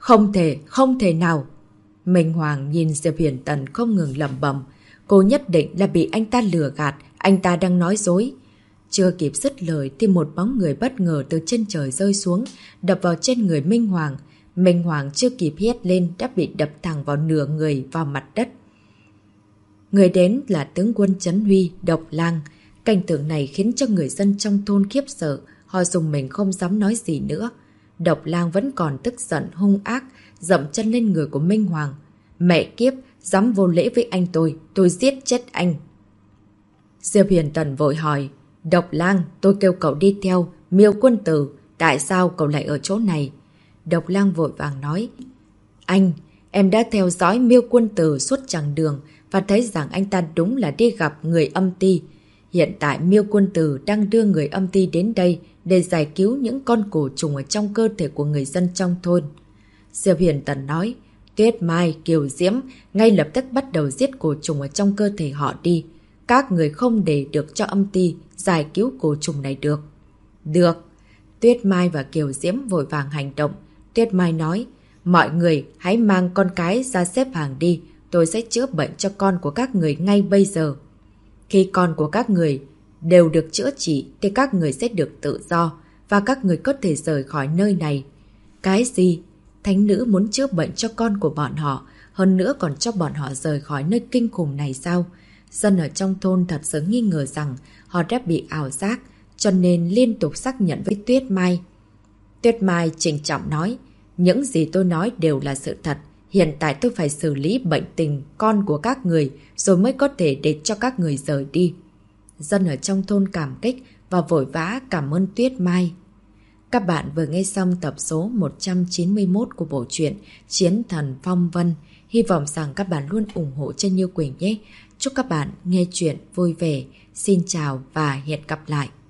Không thể nào! Minh Hoàng nhìn Diệp Huyền Tần không ngừng lẩm bẩm. Cô nhất định là bị anh ta lừa gạt, anh ta đang nói dối. Chưa kịp dứt lời thì một bóng người bất ngờ từ trên trời rơi xuống, đập vào trên người Minh Hoàng. Minh Hoàng chưa kịp hét lên đã bị đập thẳng vào nửa người vào mặt đất. Người đến là tướng quân Trấn Huy, Độc Lang. Cảnh tượng này khiến cho người dân trong thôn khiếp sợ, họ dùng mình không dám nói gì nữa. Độc Lang vẫn còn tức giận hung ác, dậm chân lên người của Minh Hoàng. Mẹ kiếp, dám vô lễ với anh tôi giết chết anh. Diệp Huyền Tần vội hỏi, Độc Lang, tôi kêu cậu đi theo, Miêu Quân Tử, tại sao cậu lại ở chỗ này? Độc Lang vội vàng nói, anh, em đã theo dõi Miêu Quân Tử suốt chặng đường và thấy rằng anh ta đúng là đi gặp người âm ti. Hiện tại Miêu Quân Tử đang đưa người âm ti đến đây để giải cứu những con cổ trùng ở trong cơ thể của người dân trong thôn. Diệp Huyền Tần nói, Tuyết Mai, Kiều Diễm ngay lập tức bắt đầu giết cổ trùng ở trong cơ thể họ đi. Các người không để được cho âm ti giải cứu cổ trùng này được. Được. Tuyết Mai và Kiều Diễm vội vàng hành động. Tuyết Mai nói, mọi người hãy mang con cái ra xếp hàng đi. Tôi sẽ chữa bệnh cho con của các người ngay bây giờ. Khi con của các người đều được chữa trị thì các người sẽ được tự do và các người có thể rời khỏi nơi này. Cái gì? Thánh nữ muốn chữa bệnh cho con của bọn họ, hơn nữa còn cho bọn họ rời khỏi nơi kinh khủng này sao? Dân ở trong thôn thật sự nghi ngờ rằng họ đã bị ảo giác, cho nên liên tục xác nhận với Tuyết Mai. Tuyết Mai trịnh trọng nói, những gì tôi nói đều là sự thật. Hiện tại tôi phải xử lý bệnh tình con của các người rồi mới có thể để cho các người rời đi. Dân ở trong thôn cảm kích và vội vã cảm ơn Tuyết Mai. Các bạn vừa nghe xong tập số 191 của bộ truyện Chiến Thần Phong Vân. Hy vọng rằng các bạn luôn ủng hộ cho Như Quỳnh nhé. Chúc các bạn nghe chuyện vui vẻ. Xin chào và hẹn gặp lại.